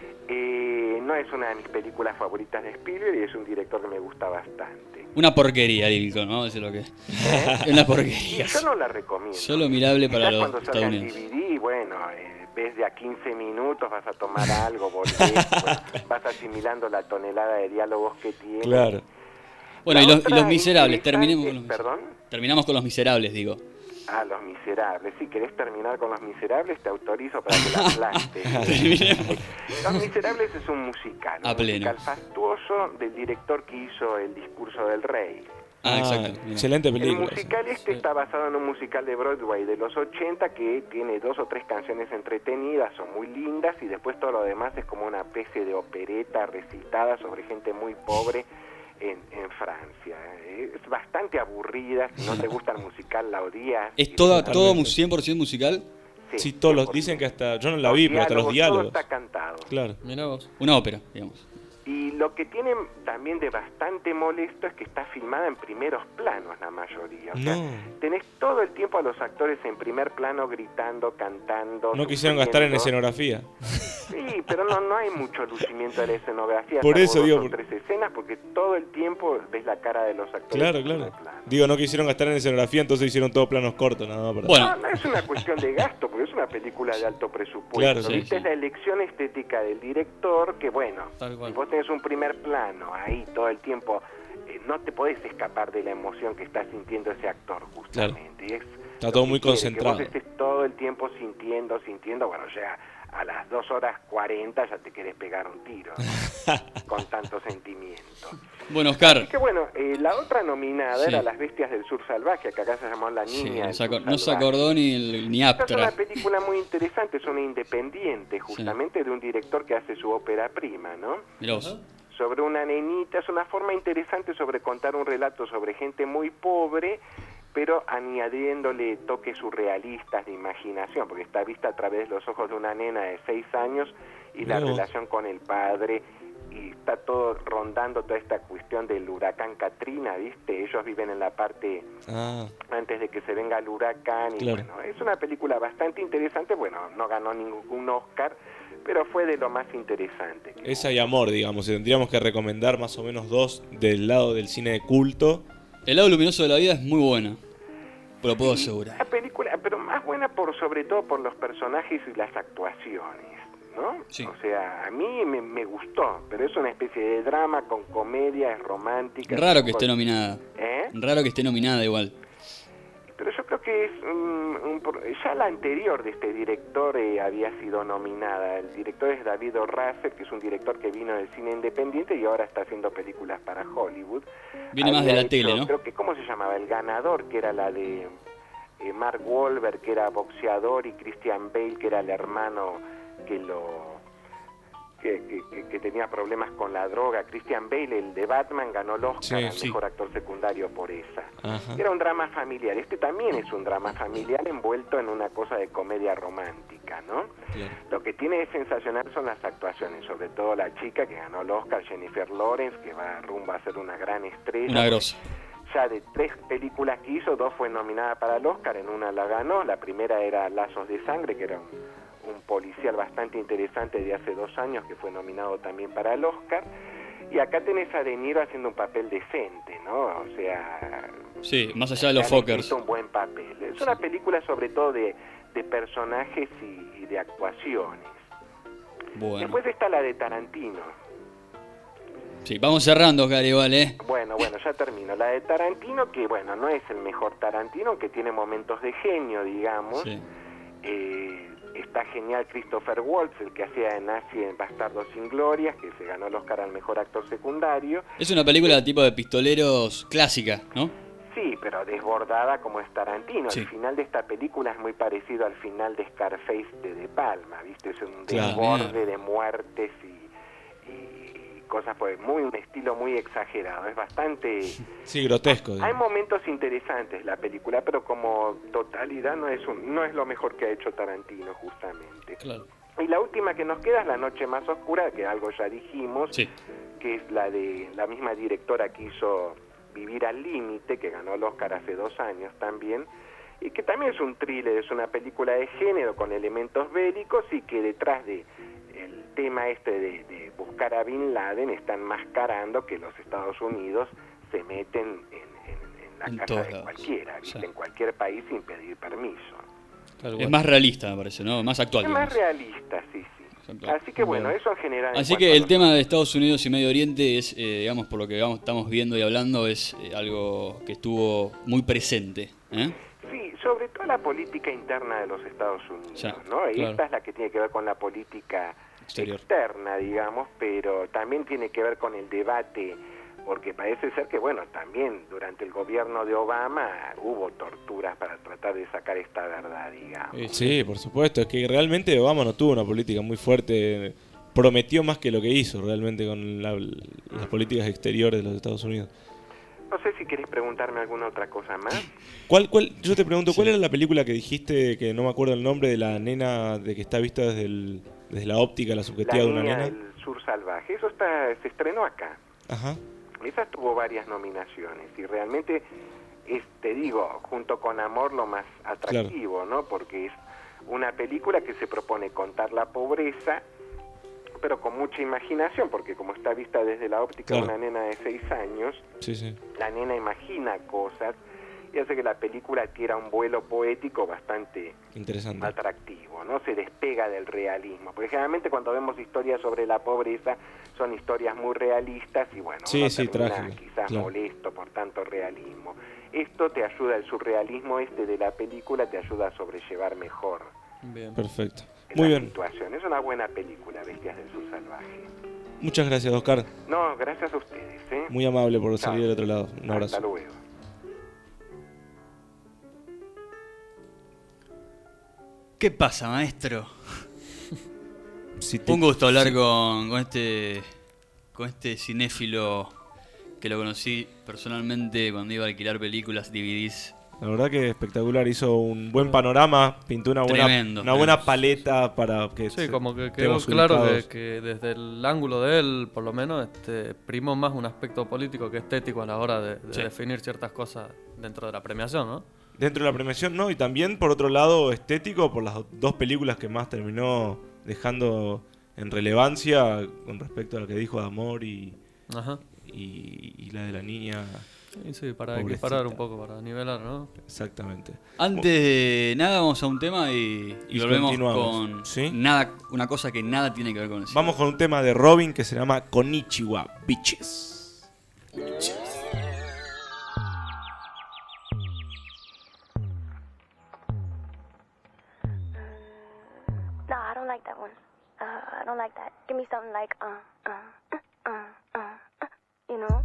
Eh, no es una de mis películas favoritas de Spielberg y es un director que me gusta bastante. Una porquería, Lincoln, ¿no? Eso es lo que es. Es una Y porquería. yo no la recomiendo. Solo mirable para Quizás los cuando salga en estadounidenses. D V D, bueno, eh, ves de a quince minutos, vas a tomar algo, volvés, bueno, vas asimilando la tonelada de diálogos que tiene. Claro. Bueno, La y los, y otra los miserables, interesante- terminemos con los miserables. ¿Perdón? Terminamos con los miserables, digo. Ah, Los Miserables. Si querés terminar con Los Miserables, te autorizo para que la aplaste. Terminemos. Los Miserables es un musical, A un pleno. musical fastuoso del director que hizo El discurso del rey. Ah, exacto. Mira. Excelente El película. musical este está basado en un musical de Broadway de los ochenta que tiene dos o tres canciones entretenidas, son muy lindas, y después todo lo demás es como una especie de opereta recitada sobre gente muy pobre en, en Francia. Es bastante aburrida, si no te gusta el musical la odias. ¿Es toda, todo Totalmente. mu- cien por ciento musical? Sí, todos los dicen que hasta yo no la vi, pero hasta los Todo diálogos. está cantado. Claro. Mirá vos. Una ópera, digamos. Y lo que tiene también de bastante molesto es que está filmada en primeros planos la mayoría. O sea, No. tenés todo el tiempo a los actores en primer plano gritando, cantando. No quisieron gastar en sufriendo. escenografía. Sí, pero no, no hay mucho lucimiento de la escenografía. Por salvo eso dos digo, o por- tres escenas, porque todo el tiempo ves la cara de los actores. Claro, en claro. primer plano. Digo, no quisieron gastar en escenografía, entonces hicieron todos planos cortos, nada más. Bueno. No, no es una cuestión de gasto, porque es una película de alto presupuesto. Claro, sí, ¿Viste? sí. Es la elección estética del director, que bueno, Tal cual. si vos tenés un primer plano ahí todo el tiempo, eh, no te podés escapar de la emoción que está sintiendo ese actor, justamente. Y es Está lo todo que muy quiere, concentrado. Que vos estés todo el tiempo sintiendo, sintiendo, bueno, ya a las dos horas cuarenta ya te querés pegar un tiro, ¿no? Con tanto sentimiento. Bueno, Oscar. Así que bueno, eh, la otra nominada Sí. era Las Bestias del Sur Salvaje, que acá se llamó La Sí, Niña no del se, acor- Sur no se Salvaje. acordó ni, el- ni Esta es una Aptra. película muy interesante, es una independiente, justamente de un director que hace su ópera prima, ¿no? Mirá vos. Sobre una nenita, es una forma interesante sobre contar un relato sobre gente muy pobre, pero añadiéndole toques surrealistas de imaginación, porque está vista a través de los ojos de una nena de seis años y la Mirá vos. relación con el padre, y está todo rondando toda esta cuestión del huracán Katrina, ¿viste? Ellos viven en la parte Ah, antes de que se venga el huracán, y Claro. bueno, es una película bastante interesante, bueno, no ganó ningún Oscar, pero fue de lo más interesante. esa y Amor, digamos. Si tendríamos que recomendar más o menos dos del lado del cine de culto. El lado luminoso de la vida es muy buena. Lo puedo asegurar. La película, pero más buena por sobre todo por los personajes y las actuaciones, ¿no? Sí. O sea, a mí me, me gustó, pero es una especie de drama con comedia, es romántica. Raro es que un esté poco- nominada. ¿Eh? Raro que esté nominada igual. Pero yo creo que es un, un pro- ya la anterior de este director eh, había sido nominada. El director es David O. Russell, que es un director que vino del cine independiente y ahora está haciendo películas para Hollywood. Viene más de Había la tele, ¿no? Creo que, ¿cómo se llamaba? El ganador, que era la de eh, Mark Wahlberg, que era boxeador, y Christian Bale, que era el hermano que lo que, que, que tenía problemas con la droga. Christian Bale, el de Batman, ganó el Oscar Sí, al sí. mejor actor secundario por esa. Ajá. Era un drama familiar. Este también es un drama familiar envuelto en una cosa de comedia romántica, ¿no? Claro. Lo que tiene de sensacional son las actuaciones, sobre todo la chica que ganó el Oscar, Jennifer Lawrence, que va rumbo a ser una gran estrella. Una grosa. Ya de tres películas que hizo, dos fue nominada para el Oscar, en una la ganó. La primera era Lazos de Sangre, que era un, un policial bastante interesante de hace dos años, que fue nominado también para el Oscar. Y acá tenés a De Niro haciendo un papel decente, ¿no? O sea... Sí, más allá de los han Fockers. escrito un buen papel. Es una película sobre todo de, de personajes y, y de actuaciones. Bueno. Después está la de Tarantino. Sí, vamos cerrando, Oscar, igual, ¿eh? Bueno, bueno, ya termino. La de Tarantino, que bueno, no es el mejor Tarantino, que tiene momentos de genio, digamos. Sí. Eh, está genial Christopher Waltz, el que hacía de Nazi en Bastardos sin Gloria, que se ganó el Oscar al mejor actor secundario. Es una película tipo de pistoleros clásica, ¿no? Sí, pero desbordada como es Tarantino. Sí. El final de esta película es muy parecido al final de Scarface de De Palma, ¿viste? Es un Claro. desborde de muertes y, y cosas, pues, muy un estilo muy exagerado. Es bastante... Sí, grotesco. Hay digamos. momentos interesantes la película, pero como totalidad no es un, no es lo mejor que ha hecho Tarantino, justamente. Claro. Y la última que nos queda es La Noche Más Oscura, que algo ya dijimos, Sí. que es la de la misma directora que hizo Vivir al Límite, que ganó el Oscar hace dos años también, y que también es un thriller, es una película de género con elementos bélicos y que detrás de el tema este de, de buscar a Bin Laden están mascarando que los Estados Unidos se meten en, en, en la En casa todos de lados. cualquiera, ¿viste? Sí. En cualquier país sin pedir permiso. Es más realista, me parece, ¿no? Más actual. Es más digamos. realista, sí, sí. Exacto. Así que bueno, Bien. eso en general. en Así cuanto que a el los- tema de Estados Unidos y Medio Oriente es, eh, digamos, por lo que vamos, estamos viendo y hablando, es eh, algo que estuvo muy presente, ¿eh? Sí, sobre todo la política interna de los Estados Unidos, Ya, ¿no? Y claro. esta es la que tiene que ver con la política Exterior. externa, digamos, pero también tiene que ver con el debate, porque parece ser que, bueno, también durante el gobierno de Obama hubo torturas para tratar de sacar esta verdad, digamos. Sí, por supuesto. Es que realmente Obama no tuvo una política muy fuerte. Prometió más que lo que hizo realmente con la- las políticas exteriores de los Estados Unidos. No sé si querés preguntarme alguna otra cosa más. ¿Cuál, cuál, yo te pregunto, ¿cuál era la película que dijiste, que no me acuerdo el nombre, de la nena de que está vista desde, el, desde la óptica, la La subjetiva de una niña nena? del sur salvaje, eso está, se estrenó acá. Ajá. Esa tuvo varias nominaciones y realmente es, te digo, junto con Amor lo más atractivo, ¿no? Porque es una película que se propone contar la pobreza, pero con mucha imaginación, porque como está vista desde la óptica Claro. de una nena de seis años, Sí, sí. la nena imagina cosas y hace que la película adquiera un vuelo poético bastante Interesante. atractivo, ¿no? Se despega del realismo, porque generalmente cuando vemos historias sobre la pobreza son historias muy realistas y bueno, Sí, uno sí, termina trágico, quizás claro. molesto por tanto realismo. Esto te ayuda, el surrealismo este de la película te ayuda a sobrellevar mejor Bien. Perfecto. la Muy bien. situación. Es una buena película, Bestias del Sur Salvaje. Muchas gracias, Oscar. No, gracias a ustedes, ¿eh? Muy amable por Chao. salir del otro lado. Un abrazo. Hasta luego. ¿Qué pasa, maestro? Si te- Un gusto hablar si- con, con este con este cinéfilo que lo conocí personalmente cuando iba a alquilar películas, D V Ds. La verdad que espectacular, hizo un buen panorama, pintó una buena, Tremendo, una buena tremendo. paleta para que Sí, se- como que quedó estemos claro que, ubicados. que desde el ángulo de él, por lo menos, este, primó más un aspecto político que estético a la hora de, de Sí. definir ciertas cosas dentro de la premiación, ¿no? Dentro de la premiación, no, y también por otro lado estético, por las dos películas que más terminó dejando en relevancia con respecto a lo que dijo de Amor y, Ajá. y, y la de la niña. Sí, sí, para pobrecita. equiparar un poco, para nivelar, ¿no? Exactamente. Antes de nada vamos a un tema y, y Y volvemos continuamos, con ¿sí? nada, una cosa que nada tiene que ver con eso. Vamos con un tema de Robin que se llama Konichiwa Bitches. No, I don't like that one. Uh, I don't like that. Give me something like, uh, uh, uh, uh, uh, you know?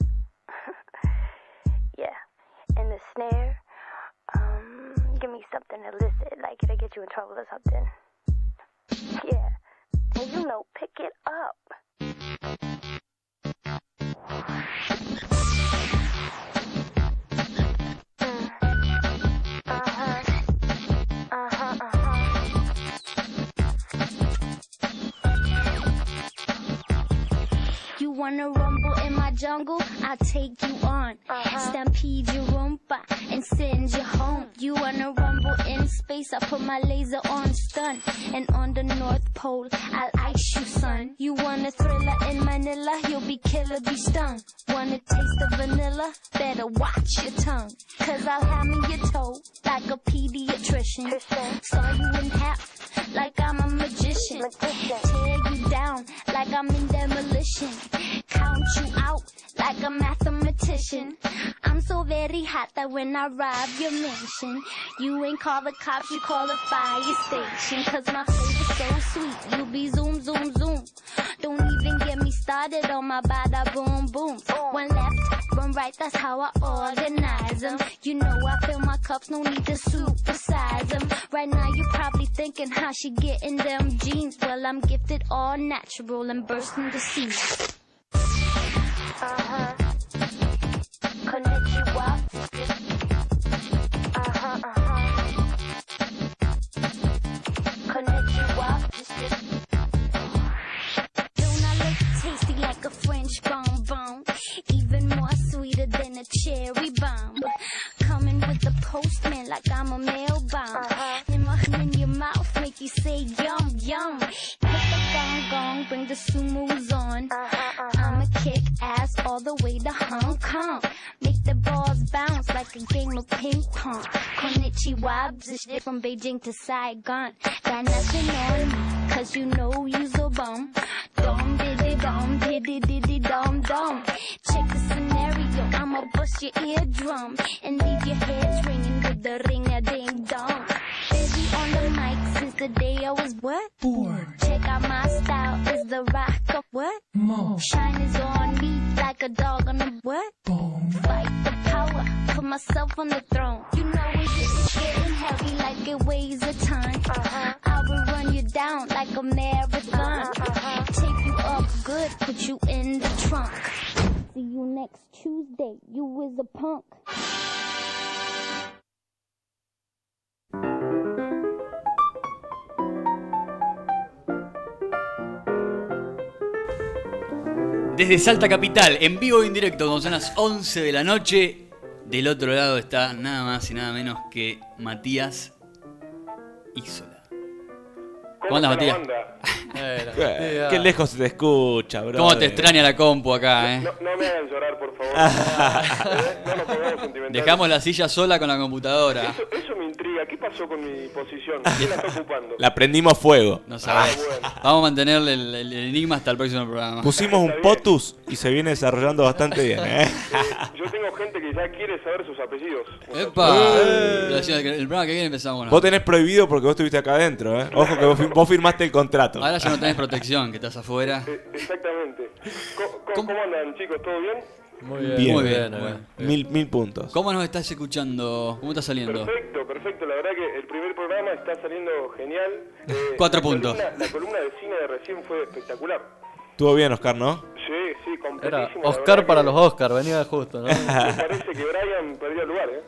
Yeah. And the snare, um, give me something illicit, like it'll get you in trouble or something. Yeah. And you know, pick it up. You wanna rumble in my jungle? I'll take you on. Uh-huh. Stampede your Roomba and send you home. You wanna rumble in space? I put my laser on stun. And on the North Pole, I'll ice you, son. You want a thriller in Manila? You'll be killer, be stung. Wanna taste the vanilla? Better watch your tongue. Cause I'll hammer your toe like a pediatrician. Saw you in half like I'm a magician. Tear you down like I'm in demolition. Count you out like a mathematician. I'm so very hot that when I rob your mansion, you ain't call the cops, you call the fire station. Cause my flavor's so sweet, you be zoom, zoom, zoom. Don't even get me started on my bada boom, boom. One left, one right, that's how I organize them. You know I fill my cups, no need to supersize them. Right now you probably thinking how she getting them jeans. Well, I'm gifted all natural and bursting the seams. Uh-huh. Konnichiwa. Uh-huh, uh-huh. Konnichiwa. Don't I look tasty like a French bonbon? Even more sweeter than a cherry bomb. Coming with the postman like I'm a mail bomb. Uh-huh. In your mouth make you say yum, yum. Hit the gong gong, bring the sumos on. Uh-huh, uh-huh. I'ma kick ass all the way to Hong Kong. Make the balls bounce like a game of ping pong. Konnichiwa, this shit from Beijing to Saigon. Got nothing on me, cause you know you's a bum. Dum diddy dum diddy diddy dum dum. Check the scenario, I'ma bust your eardrum and leave your head ringing with the ring-a-ding-dong. Busy on the mic since the day I was what? Bored. Check out my style, is the rock of what? More. Shine is on me like a dog on a what? Boom. Fight the power, put myself on the throne. You know it's getting heavy like it weighs a ton. Uh-huh. I will run you down like a marathon. Uh-huh, uh-huh. Take you up good, put you in the trunk. See you next Tuesday, you is a punk. Desde Salta Capital, en vivo e indirecto, cuando son las once de la noche. Del otro lado está nada más y nada menos que Matías Isola. ¿Cómo andas, Matías? Qué, qué lejos se te escucha, bro. ¿Cómo te extraña la compu acá, eh? No, no me hagan llorar, por favor. No nos pongamos sentimentales. Dejamos la silla sola con la computadora. Eso, eso me intriga. ¿Qué pasó con mi posición? ¿Quién la está ocupando? La prendimos fuego. No sabemos. Ah, bueno. Vamos a mantener el, el, el enigma hasta el próximo programa. Pusimos un POTUS y se viene desarrollando bastante bien, ¿eh? eh yo tengo gente que ya quiere saber sus apellidos. ¡Epa! Eh. El programa que viene empezamos. Vos tenés prohibido porque vos estuviste acá adentro, ¿eh? Ojo que vos, vos firmaste el contrato. Ahora ya no tenés protección, que estás afuera. Eh, exactamente. ¿Cómo, cómo, ¿Cómo andan, chicos? ¿Todo bien? Muy bien, bien, muy bien, bien, bien. Mil, mil puntos. ¿Cómo nos estás escuchando? ¿Cómo está saliendo? Perfecto, perfecto. La verdad que el primer programa está saliendo genial. Eh, Cuatro la puntos. Columna, la columna de cine de recién fue espectacular. Estuvo bien, Oscar, ¿no? Sí, sí, completísimo. Era Oscar para que... los Oscar, venía justo, ¿no? Me parece que Brian perdió el lugar, ¿eh?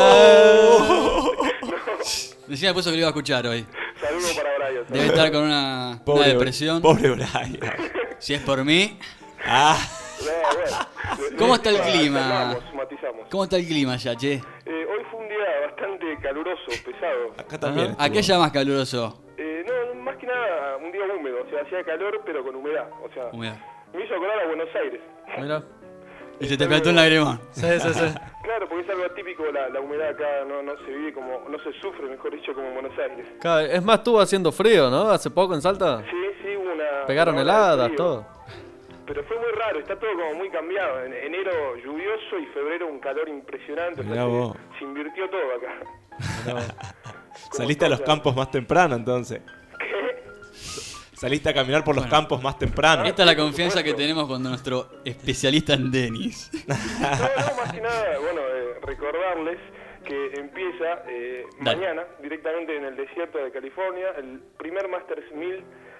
¡Oh! no. Decía después que lo iba a escuchar hoy. Saludos para Brian. Debe estar con una, pobre, una depresión. Pobre Brian. Si es por mí. Ah. No, bueno. ¿Cómo está el clima? Matizamos, matizamos. ¿Cómo está el clima ya, che? Eh, hoy fue un día bastante caluroso, pesado. Acá también. ¿A qué ya más caluroso? Eh, no, más que nada un día húmedo. O sea, hacía calor, pero con humedad. O sea, humedad. Me hizo acordar a Buenos Aires. Mira. Y se te plantó un lagrimón. Sí, sí, sí. Claro, porque es algo atípico, la, la humedad acá no, no se vive como, no se sufre, mejor dicho, como en Buenos Aires. Claro, es más, estuvo haciendo frío, ¿no? Hace poco en Salta. Sí, sí, hubo una... Pegaron una heladas, todo. Pero fue muy raro, está todo como muy cambiado. En enero lluvioso y febrero un calor impresionante. O sea, se, se invirtió todo acá. Saliste a los campos más temprano, entonces. ¿Qué? Saliste a caminar por los bueno, campos más temprano. Esta es la confianza que tenemos con nuestro especialista en tenis. No, no, más que nada, bueno, eh, recordarles que empieza eh, mañana, directamente en el desierto de California, el primer Masters mil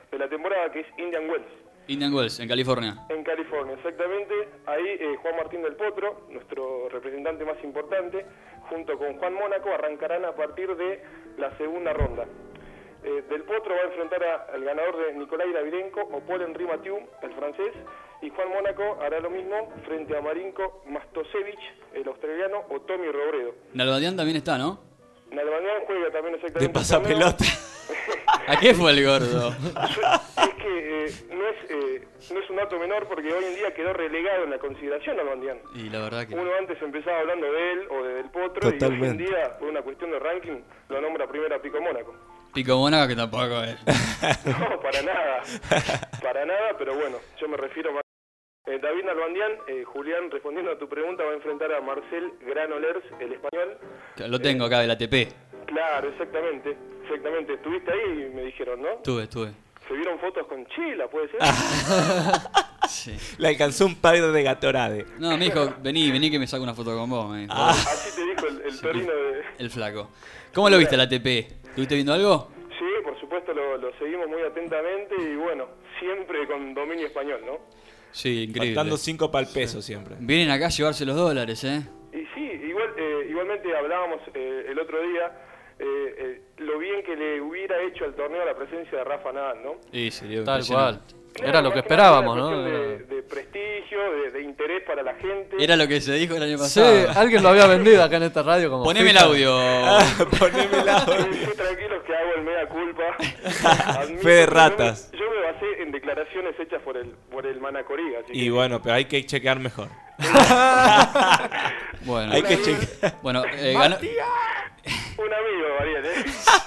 de la temporada, que es Indian Wells. Indian Wells, en California. En California, exactamente. Ahí eh, Juan Martín del Potro, nuestro representante más importante, junto con Juan Mónaco, arrancarán a partir de la segunda ronda. Eh, del Potro va a enfrentar a, al ganador de Nicolai Davidenko o Paul-Henri Mathieu, el francés, y Juan Mónaco hará lo mismo frente a Marinko Mastosevich, el australiano, o Tommy Robredo. Nalbandian también está, ¿no? Nalbandian juega también exactamente. De pasapelota. ¿A qué fue el gordo? Es que eh, no, es, eh, no es un dato menor porque hoy en día quedó relegado en la consideración Nalbandian. Y la verdad que... Uno antes empezaba hablando de él o de Del Potro. Totalmente. Y hoy en día, por una cuestión de ranking, lo nombra primero a Pico Mónaco. Pico Mónaco que tampoco es. No, para nada. Para nada, pero bueno, yo me refiero más. Eh, David Nalbandian, eh, Julián, respondiendo a tu pregunta, va a enfrentar a Marcel Granollers, el español. Lo tengo acá, del A T P. Claro, exactamente. Exactamente. Estuviste ahí y me dijeron, ¿no? Estuve, estuve. Se vieron fotos con Chila, ¿puede ser? Sí. Le alcanzó un par de Gatorade. No, me dijo, vení, vení que me saco una foto con vos. Me dijo. Ah. Así te dijo el, el Sí. torino de... El flaco. ¿Cómo lo viste el A T P? ¿Estuviste viendo algo? Sí, por supuesto, lo, lo seguimos muy atentamente y bueno, siempre con dominio español, ¿no? Sí, increíble. Faltando cinco para el peso siempre. Vienen acá a llevarse los dólares, ¿eh? Y sí, igual, eh, igualmente hablábamos eh, el otro día eh, eh, lo bien que le hubiera hecho al torneo la presencia de Rafa Nadal, ¿no? Sí, sería Tal impresionante. cual. Era lo que esperábamos, ¿no? Una cuestión de, de prestigio, de, de interés para la gente. Era lo que se dijo el año Sí, pasado. alguien lo había vendido acá en esta radio como Poneme el ficha. audio. Poneme el audio. Quédense tranquilos que hago el mea culpa. Admito Fe de que ratas. Yo me, yo me basé en declaraciones hechas por el por el Manacoriga. Así Y que- bueno, pero hay que chequear mejor. Bueno, Hay que chequear. bueno, eh, ganó, Un amigo, Ariel, ¿eh?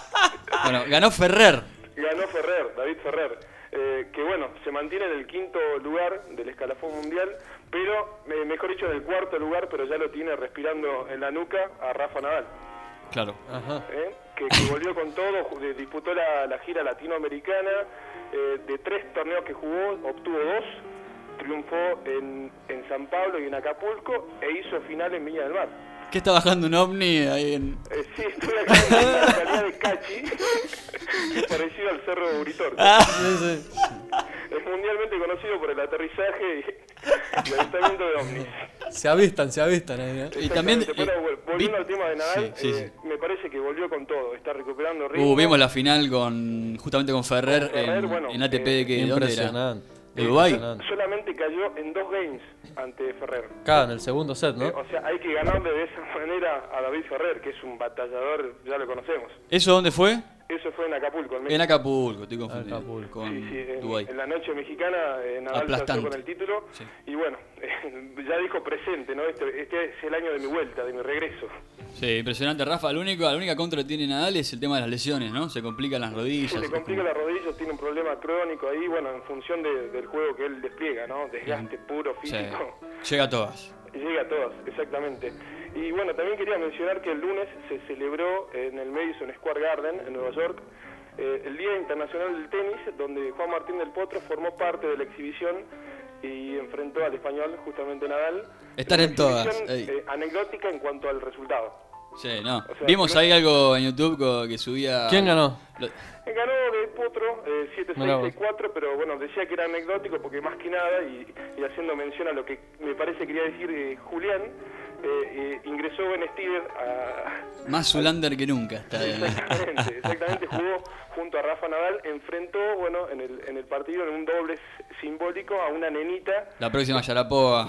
bueno, ganó Ferrer. Ganó Ferrer, David Ferrer, eh, que bueno, se mantiene en el quinto lugar del escalafón mundial, pero, eh, mejor dicho, en el cuarto lugar, pero ya lo tiene respirando en la nuca a Rafa Nadal, Claro. Ajá. ¿eh? que, que volvió con todo, ju- de- disputó la, la gira latinoamericana, eh, de tres torneos que jugó, obtuvo dos, triunfó en, en San Pablo y en Acapulco, e hizo final en Viña del Mar. ¿Qué está bajando un ovni ahí en...? Eh, sí, estoy acá en la localidad de Cachi, parecido al Cerro de Uritorco. Sí, sí. Es mundialmente conocido por el aterrizaje y el avistamiento de ovnis. Se avistan, se avistan ahí, ¿eh? Y también... Exactamente, pero, eh, vol- volviendo vi- al tema de Nadal, Sí, sí, eh, me parece que volvió con todo, está recuperando ritmo. Uh, vimos la final con justamente con Ferrer, Con Ferrer, en, bueno, en A T P de que, ¿de dónde era? Impresionante. ¿De Dubái? Impresionante. Solamente cayó en dos games ante Ferrer. Acá en el segundo set, ¿no? Eh, o sea, hay que ganarle de esa manera a David Ferrer, que es un batallador, ya lo conocemos. ¿Eso dónde fue? Eso fue en Acapulco, en México. En Acapulco, estoy confundido. Acapulco. Con Sí, sí, en, Dubái. en la noche mexicana eh, Nadal se Aplastante. alzó con el título Sí. y bueno, ya dijo presente, ¿no? Este, este es el año de mi vuelta, de mi regreso. Sí, impresionante, Rafa. Lo único, la única contra que tiene Nadal es el tema de las lesiones, ¿no? Se complican las rodillas. Se le es complica como- la rodilla, tiene un problema crónico ahí, bueno, en función de- del juego que él despliega, ¿no? Desgaste puro Sí. físico. Llega a todas. Llega a todas, exactamente. Y bueno, también quería mencionar que el lunes se celebró en el Madison Square Garden, en Nueva York, eh, el Día Internacional del Tenis, donde Juan Martín del Potro formó parte de la exhibición y enfrentó al español, justamente Nadal. Están Una en todas, exhibición, ey. eh, anecdótica en cuanto al resultado. Sí, no. O sea, Vimos no- ahí algo en YouTube co- que subía... ¿Quién ganó? Lo- Eh, Ganó del Potro eh, siete seis, Mirá vos. seis cuatro, pero bueno, decía que era anecdótico porque más que nada, y, y haciendo mención a lo que me parece quería decir eh, Julián, eh, eh, ingresó Ben Stiller a... Más Zulander que nunca está. Exactamente, exactamente, jugó junto a Rafa Nadal, enfrentó, bueno, en el, en el partido, en un doble simbólico, a una nenita, La próxima Sharapova.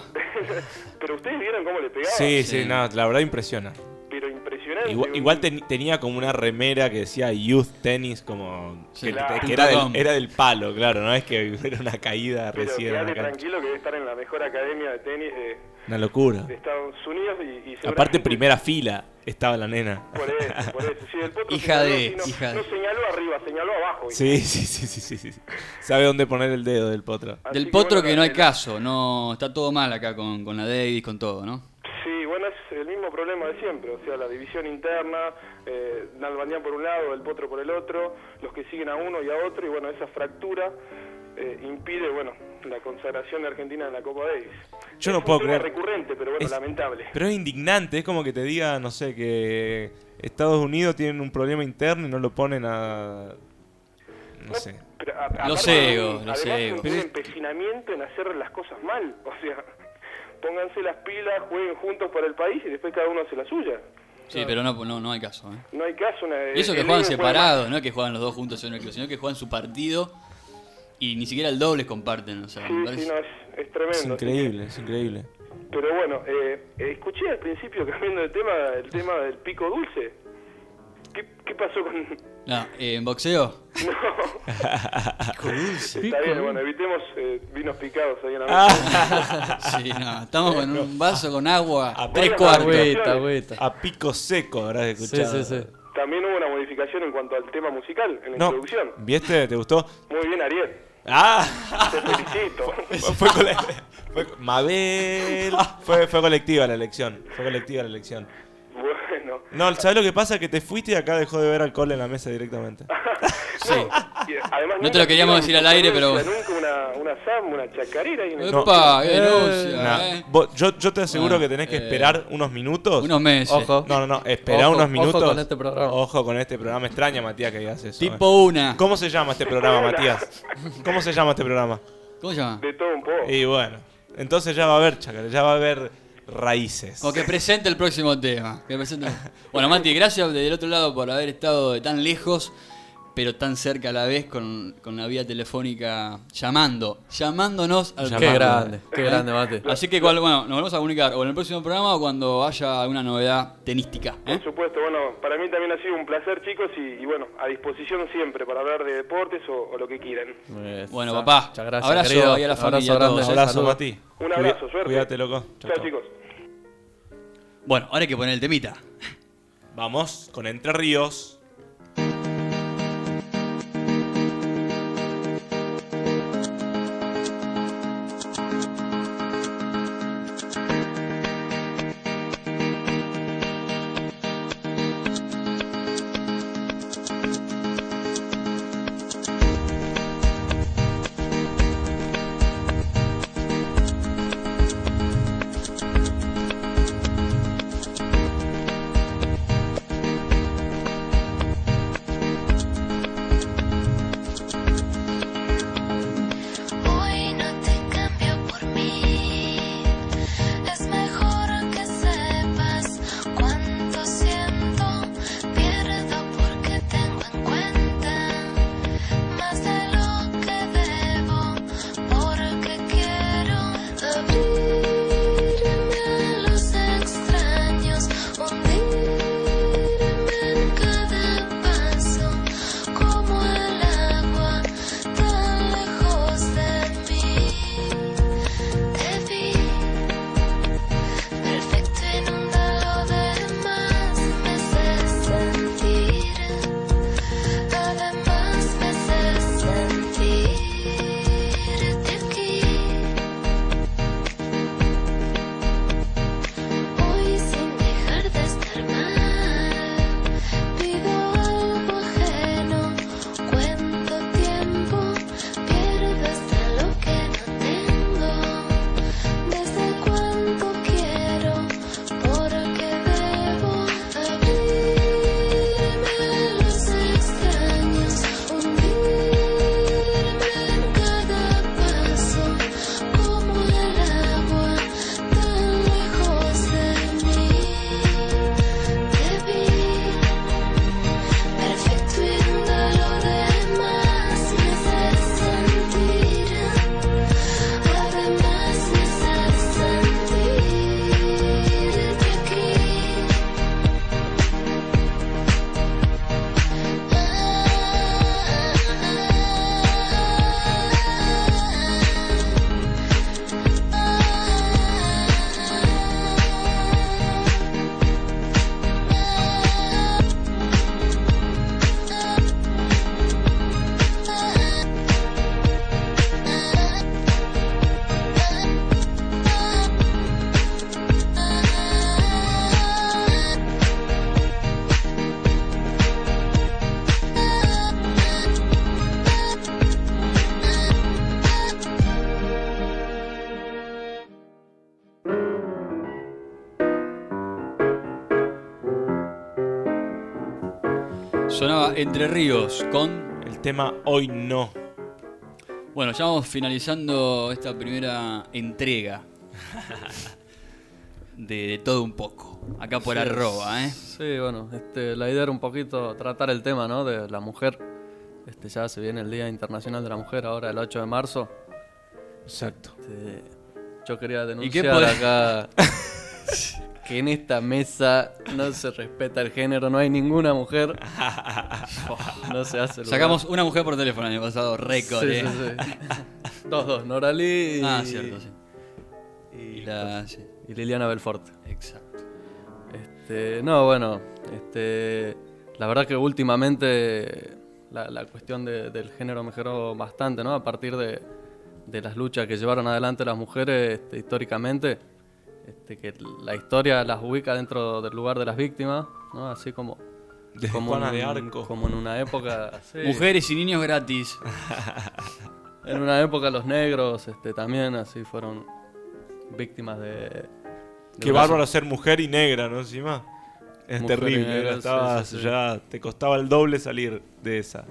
pero ustedes vieron cómo le pegaba, Sí, sí, no, la verdad impresiona. pero impresionante. Igual, un- igual ten- tenía como una remera que decía Youth Tennis, como Sí, que, claro. que era, del, .com. era del palo, claro, no es que era una caída Pero recién en quédate la cancha. tranquilo que debe estar en la mejor academia de tenis de, Una locura. de Estados Unidos y, y Aparte, seguramente- primera fila estaba la nena. Por eso, por eso. Sí, el Potro Hija señaló, de- sí, no, hija de- no señaló arriba, señaló abajo. Sí, sí, sí, sí, sí, sí. Sabe dónde poner el dedo del potro. Así Del que, Potro bueno, que no hay el- caso. No, está todo mal acá con, con la Davis, con todo, ¿no? Sí, bueno, es el mismo problema de siempre, o sea, la división interna, eh, Nalbandian por un lado, el Potro por el otro, los que siguen a uno y a otro, y bueno, esa fractura eh, impide, bueno, la consagración de Argentina en la Copa Davis. Yo no Es puedo un tema creer. recurrente, pero bueno, Es- lamentable. Pero es indignante, es como que te diga, no sé, que Estados Unidos tienen un problema interno y no lo ponen a... No sé. Pero, a- aparte Los de egos, un- los además, egos. un, un empecinamiento en hacer las cosas mal. O sea, pónganse las pilas, jueguen juntos para el país y después cada uno hace la suya. Sí, pero no, no, no hay caso. ¿eh? No hay caso. Una, Y eso que el juegan ego puede separados, no es que juegan los dos juntos en el club, sino que juegan su partido y ni siquiera el doble comparten. O sea, me Sí, parece- sí, no, es, es tremendo. Es increíble, es increíble. Pero bueno, eh, eh, escuché al principio, cambiando el tema, el tema del pico dulce. ¿Qué, qué pasó con...? No, eh, ¿en boxeo? Está bien, bueno, evitemos eh, vinos picados ahí en la Ah. mesa. Sí, no, estamos con un vaso con agua, A tres pico- cuartos. Agüita, agüita. A pico seco, habrás escuchado. Sí, sí, sí. También hubo una modificación en cuanto al tema musical, en la No, introducción. ¿viste? ¿Te gustó? Muy bien, Ariel. ¡Ah! Te felicito. Fue, cole- fue- Mabel. Fue, fue colectiva la elección. Fue colectiva la elección. Bueno. No, ¿sabes lo que pasa? Que te fuiste y acá dejó de ver alcohol en la mesa directamente. Sí. Y, además, No te lo queríamos decir al aire, pero... Nunca una, una samba, una chacarera. Y una... ¡Epa! ¡Qué Eh, denuncia! nah, eh. vos- yo, yo te aseguro Bueno, que tenés que eh, esperar unos minutos. Unos meses. Ojo. No, no, no. Esperá Ojo, unos minutos. ojo con este programa. Ojo con este programa. Extraña, Matías, que digas eso. Tipo eh. una. ¿Cómo se llama este programa, Matías? ¿Cómo se llama este programa? ¿Cómo se llama? De todo un poco. Y bueno, entonces ya va a haber, chacal, ya va a haber raíces. O que presente el próximo tema. Que presente... Bueno, Mati, gracias del otro lado por haber estado de tan lejos, pero tan cerca a la vez con, con la vía telefónica llamando, llamándonos al Qué programa. grande, qué ¿Eh? grande, Mati. Así que cual- bueno, nos volvemos a comunicar o en el próximo programa o cuando haya alguna novedad tenística. ¿eh? Por supuesto, bueno, para mí también ha sido un placer, chicos, y, y bueno, a disposición siempre para hablar de deportes o, o lo que quieran. Bueno, papá, Muchas gracias, abrazo querido. ahí a la Abrazo familia. a grande. todos, Un ¿eh? abrazo, Saludos. Mati. Un abrazo, Cuida- suerte. Cuídate, loco. Chau, Chao, chau. chicos. Bueno, ahora hay que poner el temita. Vamos con Entre Ríos. Hoy no te cambio por mí. Es mejor que sepas cuánto siento. Pierdo porque tengo en cuenta más de lo que debo. Porque quiero abrirme a los extraños, hundirme en cada paso como el agua. Tan lejos de mí, te vi perfecto en un lo demás me sé sentir, además me sé sentirte aquí. Hoy sin dejar de estar mal, pido algo ajeno, cuento tiempo, pierdo hasta lo que no tengo. Desde cuánto quiero, porque debo abrirme a los extraños, hundirme en cada paso como el agua, tan lejos de mí. Te vi perfecto y lo demás me sé sentir, además me sé sentirte aquí. Sonaba Entre Ríos con El tema Hoy No. Bueno, ya vamos finalizando esta primera entrega de, de todo un poco, acá por Sí, arroba, ¿eh? Sí, bueno, este, la idea era un poquito tratar el tema, ¿no? De la mujer. Este, ya se viene el Día Internacional de la Mujer, ahora el ocho de marzo. Exacto. Este, yo quería qué denunciar podés? acá que en esta mesa no se respeta el género, no hay ninguna mujer. No se hace lugar. Sacamos una mujer por teléfono el año pasado, récord, Sí, ¿eh? sí, sí. Dos, dos, Noralí y, Ah, cierto, sí. y, Y la- sí. y Liliana Belfort. Exacto. Este, no, bueno, este, la verdad que últimamente la, la cuestión de- del género mejoró bastante, ¿no? A partir de, de las luchas que llevaron adelante las mujeres este, históricamente, este, que la historia las ubica dentro del lugar de las víctimas, ¿no? Así como, Desde como, Juana en, de un- Arco. como en una época... sí. Mujeres y niños gratis. En una época los negros este, también así fueron víctimas de... de Qué una- bárbaro ser mujer y negra, ¿no? Encima. Es Mujer y terrible. negra, era- sí, estabas sí, sí. ya, te costaba el doble salir de esa.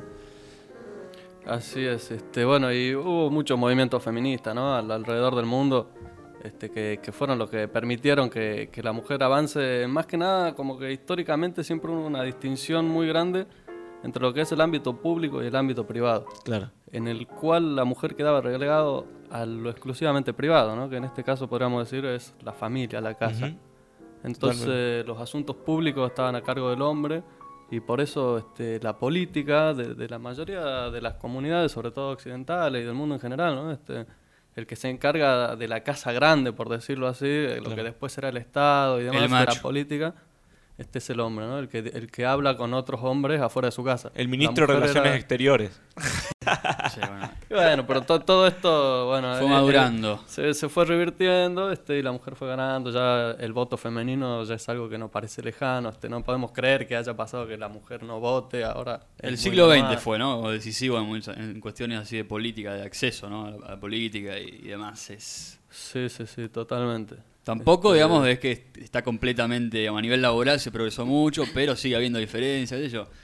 Así es, este, bueno, y hubo muchos movimientos feministas, ¿no? Al- alrededor del mundo, este, que, que fueron los que permitieron que, que la mujer avance. Más que nada, como que históricamente siempre hubo una distinción muy grande entre lo que es el ámbito público y el ámbito privado. Claro. En el cual la mujer quedaba relegado a lo exclusivamente privado, ¿no? Que en este caso podríamos decir es la familia, la casa. Ujú. Entonces Totalmente. los asuntos públicos estaban a cargo del hombre y por eso este, la política de, de la mayoría de las comunidades, sobre todo occidentales y del mundo en general, ¿no? Este, el que se encarga de la casa grande, por decirlo así, de lo Claro. que después será el Estado y demás, El de la macho. política, este es el hombre, ¿no? El que, el que habla con otros hombres afuera de su casa. El La ministro de mujer Relaciones era- Exteriores. Sí, bueno. Y bueno, pero to- todo esto, bueno, Fue eh, madurando. eh, se, se fue revirtiendo, este, y la mujer fue ganando. Ya el voto femenino ya es algo que nos parece lejano. Este, no podemos creer que haya pasado que la mujer no vote. Ahora es El muy siglo normal. veinte fue, ¿no? O decisivo en, muchas- en cuestiones así de política, de acceso, ¿no? A la, a la política y, y demás. Es... Sí, sí, sí, totalmente. Tampoco, Este, digamos, es que está completamente, digamos, a nivel laboral se progresó mucho, pero sigue habiendo diferencias, de ello.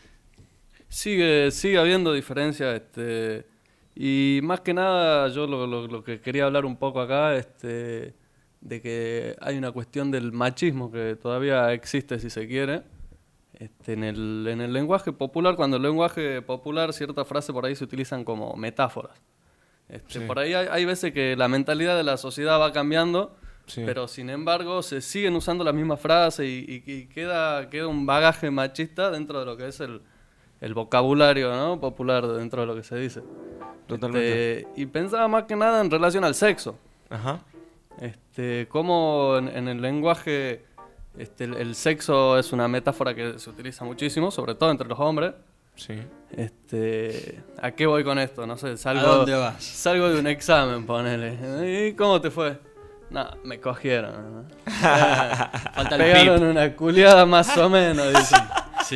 Sigue, sigue habiendo diferencias, este, y más que nada yo lo, lo- lo que quería hablar un poco acá, este, de que hay una cuestión del machismo que todavía existe, si se quiere, este, en el, en el lenguaje popular. Cuando el lenguaje popular, ciertas frases por ahí se utilizan como metáforas. Este, Sí. Por ahí hay, hay veces que la mentalidad de la sociedad va cambiando, Sí. pero sin embargo se siguen usando las mismas frases y, y- y queda, queda un bagaje machista dentro de lo que es el, el vocabulario, ¿no? Popular dentro de lo que se dice. Totalmente. Este, y pensaba más que nada en relación al sexo. Ajá. Este, cómo en, en el lenguaje este, el, el sexo es una metáfora que se utiliza muchísimo, sobre todo entre los hombres. Sí. Este, ¿a qué voy con esto? No sé, salgo, ¿A dónde vas? salgo de un examen, ponele. ¿Y cómo te fue? No, me cogieron. ¿no? Falta el Pegaron pip. una culiada más o menos, dicen. Sí,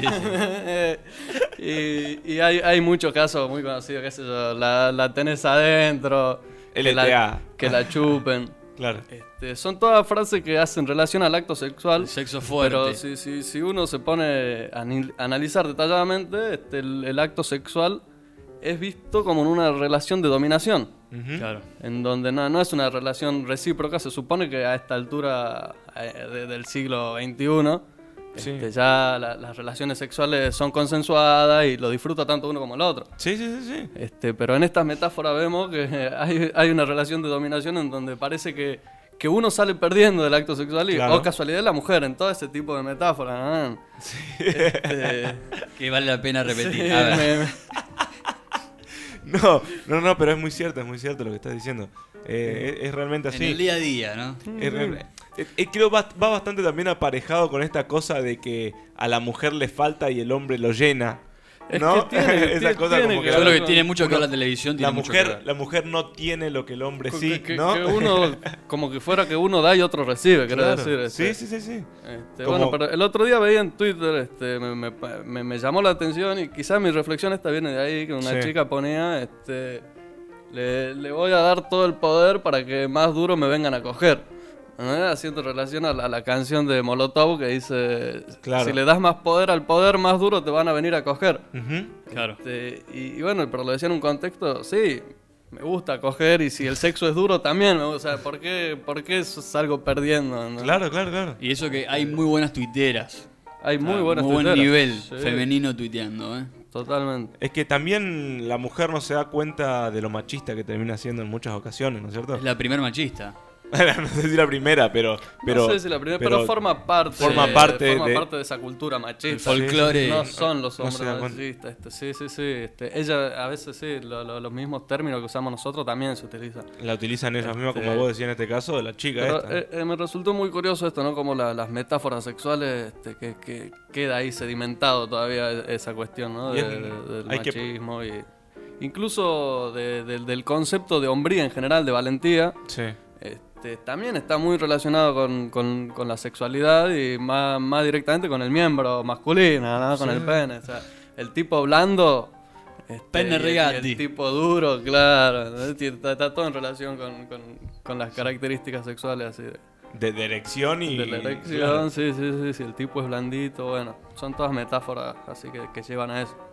sí. y y hay, hay muchos casos muy conocidos, qué sé yo, la, la tenés adentro, que L T A. la, que la chupen. Claro. Este, son todas frases que hacen relación al acto sexual. El sexo fuerte. Pero si, si, si uno se pone a ani- analizar detalladamente, este, el, el acto sexual es visto como en una relación de dominación. Ujú. Claro. En donde no, no es una relación recíproca. Se supone que a esta altura eh, de- del siglo veintiuno, Sí. este, ya la- las relaciones sexuales son consensuadas y lo disfruta tanto uno como el otro. Sí, sí, sí, sí. Este, pero en estas metáforas vemos que hay, hay una relación de dominación en donde parece que, que uno sale perdiendo del acto sexual y, Claro. o casualidad, la mujer, en todo ese tipo de metáforas. ¿no? Este, Que vale la pena repetir. sí, A ver. me- me- No, no, no, pero es muy cierto, es muy cierto lo que estás diciendo. Eh, es, es realmente así. En el día a día, ¿no? Es real- eh, eh, creo va, va bastante también aparejado con esta cosa de que a la mujer le falta y el hombre lo llena. Es ¿No? que tiene- Esa tiene- cosa tiene como que que Yo creo que con- tiene mucho que ver uno- la televisión, la tiene mucho que mujer, ver. la mujer no tiene lo que el hombre que- sí, que, ¿no? que uno, como que fuera que uno da y otro recibe, quiero Claro. decir. este. Sí, sí, sí, sí. Este, Como- Bueno, pero el otro día veía en Twitter, este, me, me- me- me llamó la atención y quizás mi reflexión esta viene de ahí, que una Sí. chica ponía, este, le, le voy a dar todo el poder para que más duro me vengan a coger. ¿no? Haciendo relación a la, a la canción de Molotov que dice, Claro. si le das más poder al poder, más duro te van a venir a coger. Ujú. Claro. Este, y, y bueno, pero lo decía en un contexto, sí, me gusta coger y si el sexo es duro también me gusta. O sea, ¿por qué, por qué salgo perdiendo? ¿no? Claro, claro, claro. Y eso que hay muy buenas tuiteras. Hay muy O sea, buenas muy buen tuiteras. nivel Sí. femenino tuiteando, ¿eh? Totalmente. Es que también la mujer no se da cuenta de lo machista que termina siendo en muchas ocasiones, ¿no es cierto? Es la primer machista. No sé si la primera, pero... pero no sé si la primera, pero, forma parte, forma parte, forma de, parte de esa cultura machista. El folclore. No son los No hombres se da cuenta. machistas. Este, sí, sí, sí. Este, ella, a veces sí, lo- lo- los mismos términos que usamos nosotros también se utilizan. La utilizan ellas mismas, Este, como vos decías en este caso, de la chica Pero, esta. eh, eh, me resultó muy curioso esto, ¿no? Como la- las metáforas sexuales, este, que, que queda ahí sedimentado todavía esa cuestión, ¿no? Y De- es- de- del hay que- machismo y incluso de- del- del concepto de hombría en general, de valentía. Sí. Este, también está muy relacionado con, con- con la sexualidad y más, más directamente con el miembro masculino, ¿no? Con Sí. el pene. O sea, el tipo blando. este, Pene y- y regatti. el tipo duro, claro. ¿no? Está, está todo en relación con, con- con las características sexuales así de, De, de erección y... de la erección. claro. Sí, sí, sí. Si el tipo es blandito, bueno. Son todas metáforas así que, que llevan a eso.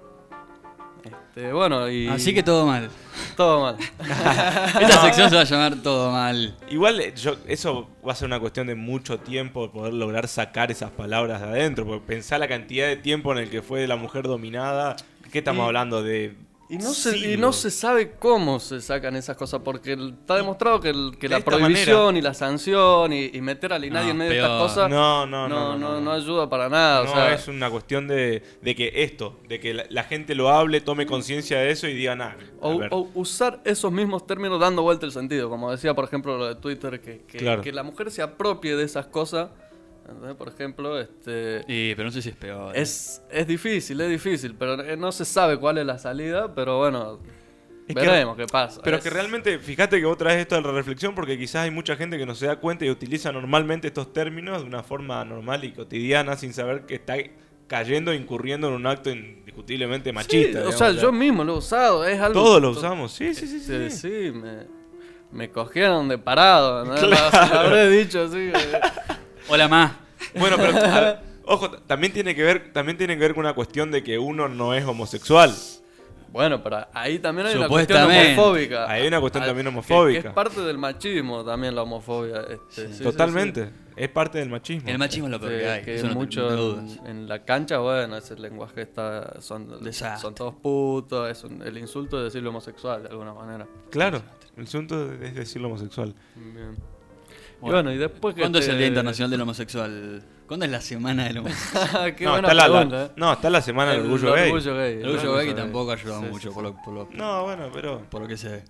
Este, bueno, y. Así que todo mal. Todo mal. Esta sección se va a llamar Todo Mal. Igual eh, yo, eso va a ser una cuestión de mucho tiempo poder lograr sacar esas palabras de adentro, porque pensá la cantidad de tiempo en el que fue la mujer dominada. ¿Qué estamos Y- hablando de? Y no, se, y siglos? no se sabe cómo se sacan esas cosas, porque el- está demostrado que, el- que De la esta prohibición manera. y la sanción y, y meter al INADI No, en medio de peor. estas cosas No, no, no, no, no. no ayuda para nada. No, o sea, es una cuestión de, de que esto, de que la, la gente lo hable, tome conciencia de eso y diga nada. o, o usar esos mismos términos dando vuelta el sentido, como decía por ejemplo lo de Twitter, que, que, Claro. que la mujer se apropie de esas cosas. ¿Entendés? Por ejemplo, este Y, pero no sé si es peor. es, es difícil, es difícil, pero eh, no se sabe cuál es la salida, pero bueno, Es que- veremos qué pasa. Pero Es- que realmente, fíjate que vos traes esto a la reflexión porque quizás hay mucha gente que no se da cuenta y utiliza normalmente estos términos de una forma normal y cotidiana sin saber que está cayendo, incurriendo en un acto indiscutiblemente machista. Sí, o digamos, sea, o sea. yo mismo lo he usado, es algo... Todos lo to- usamos, sí, sí, sí, sí. Sí, sí, me, me cogieron de parado, ¿no? Claro. Lo habré dicho así. eh. Hola, ma. Bueno, pero a ver, ojo, t- también tiene que ver, también tiene que ver con una cuestión de que uno no es homosexual. Bueno, pero ahí también hay una cuestión Supuestamente. homofóbica. Hay una cuestión Ah, también que- homofóbica. Que, es parte del machismo también la homofobia. Este, sí, sí, Totalmente, sí. es parte del machismo. El machismo es lo peor Que, que hay. que eso no mucho tengo en, dudas. en la cancha, bueno, ese lenguaje está son, Desastre. son todos putos, es un- el insulto de decirlo homosexual de alguna manera. Claro, el asunto es decirlo homosexual. Bien. Y Bueno, bueno, y después que ¿Cuándo es el Día te- Internacional del Homosexual? ¿Cuándo es la semana del homosexual? Qué no, buena está la, la- pregunta, ¿eh? no, está la semana del El orgullo gay. orgullo gay. El orgullo gay que tampoco ayuda Sí, mucho, sí, por lo, por lo- No, bueno, pero por lo que se ve.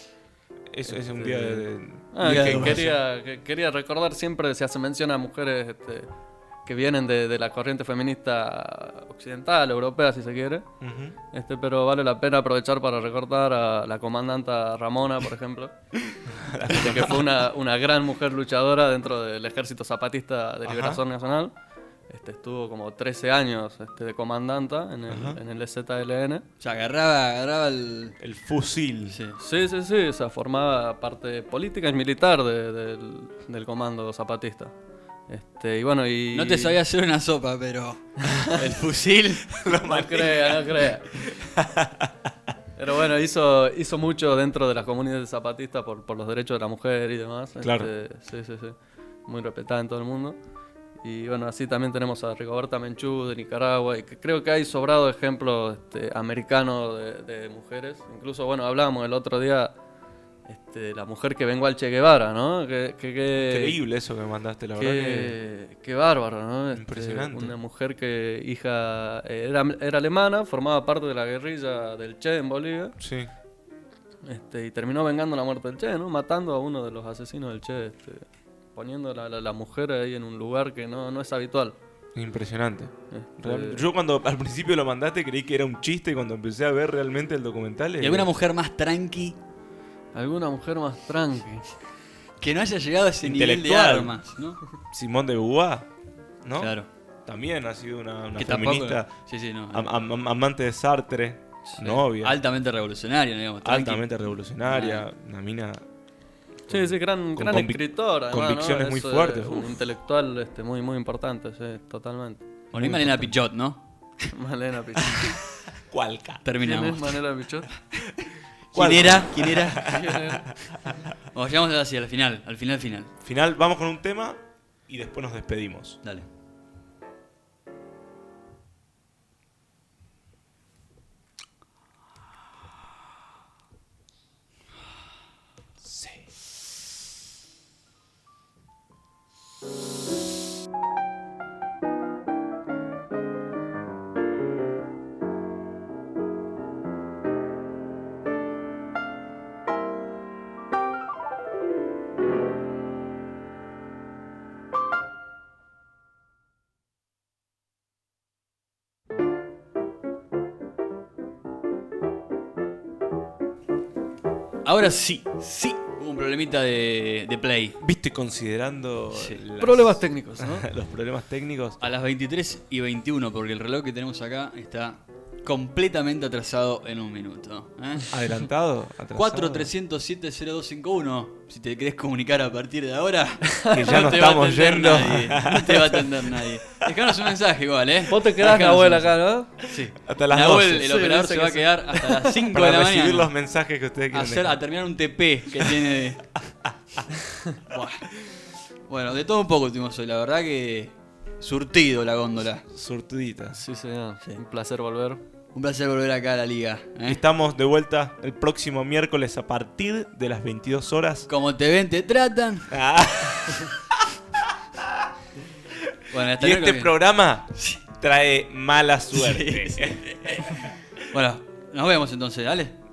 es, es un Este, día de... de- Ah, Día de que educación. quería, que quería recordar siempre, se hace mención a mujeres este, que vienen de, de la corriente feminista occidental, europea si se quiere. Ujú. Este, pero vale la pena aprovechar para recordar a la comandanta Ramona, por ejemplo, este, que fue una, una gran mujer luchadora dentro del Ejército Zapatista de Ajá. Liberación Nacional. Este, estuvo como trece años este, de comandanta en Ajá. el, en el E Z L N. O sea, agarraba, agarraba el... El fusil. Sí. Sí, sí, sí, o sea, formaba parte política y militar de- del, del comando zapatista. Este, y bueno, y... No te sabía hacer una sopa, pero el fusil... No crea, no crea. Pero bueno, hizo, hizo mucho dentro de las comunidades zapatistas por, por los derechos de la mujer y demás. Claro. Este, sí, sí, sí. Muy respetada en todo el mundo. Y bueno, así también tenemos a Rigoberta Menchú de Nicaragua. Y que creo que hay sobrado ejemplos este, americanos de, de mujeres. Incluso, bueno, hablábamos el otro día este, de la mujer que vengó al Che Guevara, ¿no? Que, que, que- Increíble eso que me mandaste, la verdad que... Qué, qué bárbaro, ¿no? Este, Impresionante. Una mujer que hija eh, era, era alemana, formaba parte de la guerrilla del Che en Bolivia. Sí. Este, y terminó vengando la muerte del Che, ¿no? Matando a uno de los asesinos del Che, este, poniendo a la, la, la mujer ahí en un lugar que no, no es habitual. Impresionante. Este, Realmente. Yo cuando al principio lo mandaste creí que era un chiste y cuando empecé a ver realmente el documental... ¿Y eh, alguna mujer más tranqui Alguna mujer más tranqui. que no haya llegado a ese nivel de Intelectual. armas, ¿no? Simón de Beauvoir, ¿no? Claro. También ha sido una, una Que tampoco- feminista sí, sí, no. am- am- amante de Sartre, Sí. novia, Altamente revolucionaria, digamos. tranqui. altamente revolucionaria, una mina Sí, sí, gran, con gran convic- escritor. además, convicciones ¿no? muy Es, eh, fuertes. Un Uf. intelectual este, muy, muy importante, sí, totalmente. Bueno, y Malena Pichot, ¿no? Malena Pichot. Cualca. Terminamos. ¿Quién es Malena Pichot? ¿Quién era? ¿Quién era? ¿Quién era? Bueno, llegamos hacia el final, al final, final. Final, vamos con un tema y después nos despedimos. Dale. Ahora sí, sí, hubo un problemita de, de play. ¿Viste? Considerando las- Problemas técnicos, ¿no? los problemas técnicos. A las veintitrés y veintiuno, porque el reloj que tenemos acá está completamente atrasado en un minuto. ¿eh? ¿Adelantado? ¿Atrasado? cuatro tres cero siete cero dos cinco uno. Si te querés comunicar a partir de ahora, Que ya no te va a estamos atender yendo. nadie. No te va a atender nadie. Dejanos un mensaje igual, ¿eh? Vos te quedás, Dejanos Nahuel, un acá, mensaje. ¿no? Sí. Hasta las Nahuel, doce. el Sí, operador dice se que va a sí. quedar hasta las cinco Para de la recibir mañana. los mensajes que ustedes a, quieren hacer, dejar. a terminar un T P que tiene de... Buah. Bueno, de todo un poco tuvimos hoy. La verdad que surtido la góndola. Surtudita. Sí, señor. Un placer volver. Un placer volver acá a la liga. ¿eh? Estamos de vuelta el próximo miércoles a partir de las veintidós horas. Como te ven, te tratan. Ah. Bueno, hasta Y luego este que- programa trae mala suerte. Sí, sí. Bueno, nos vemos entonces, dale.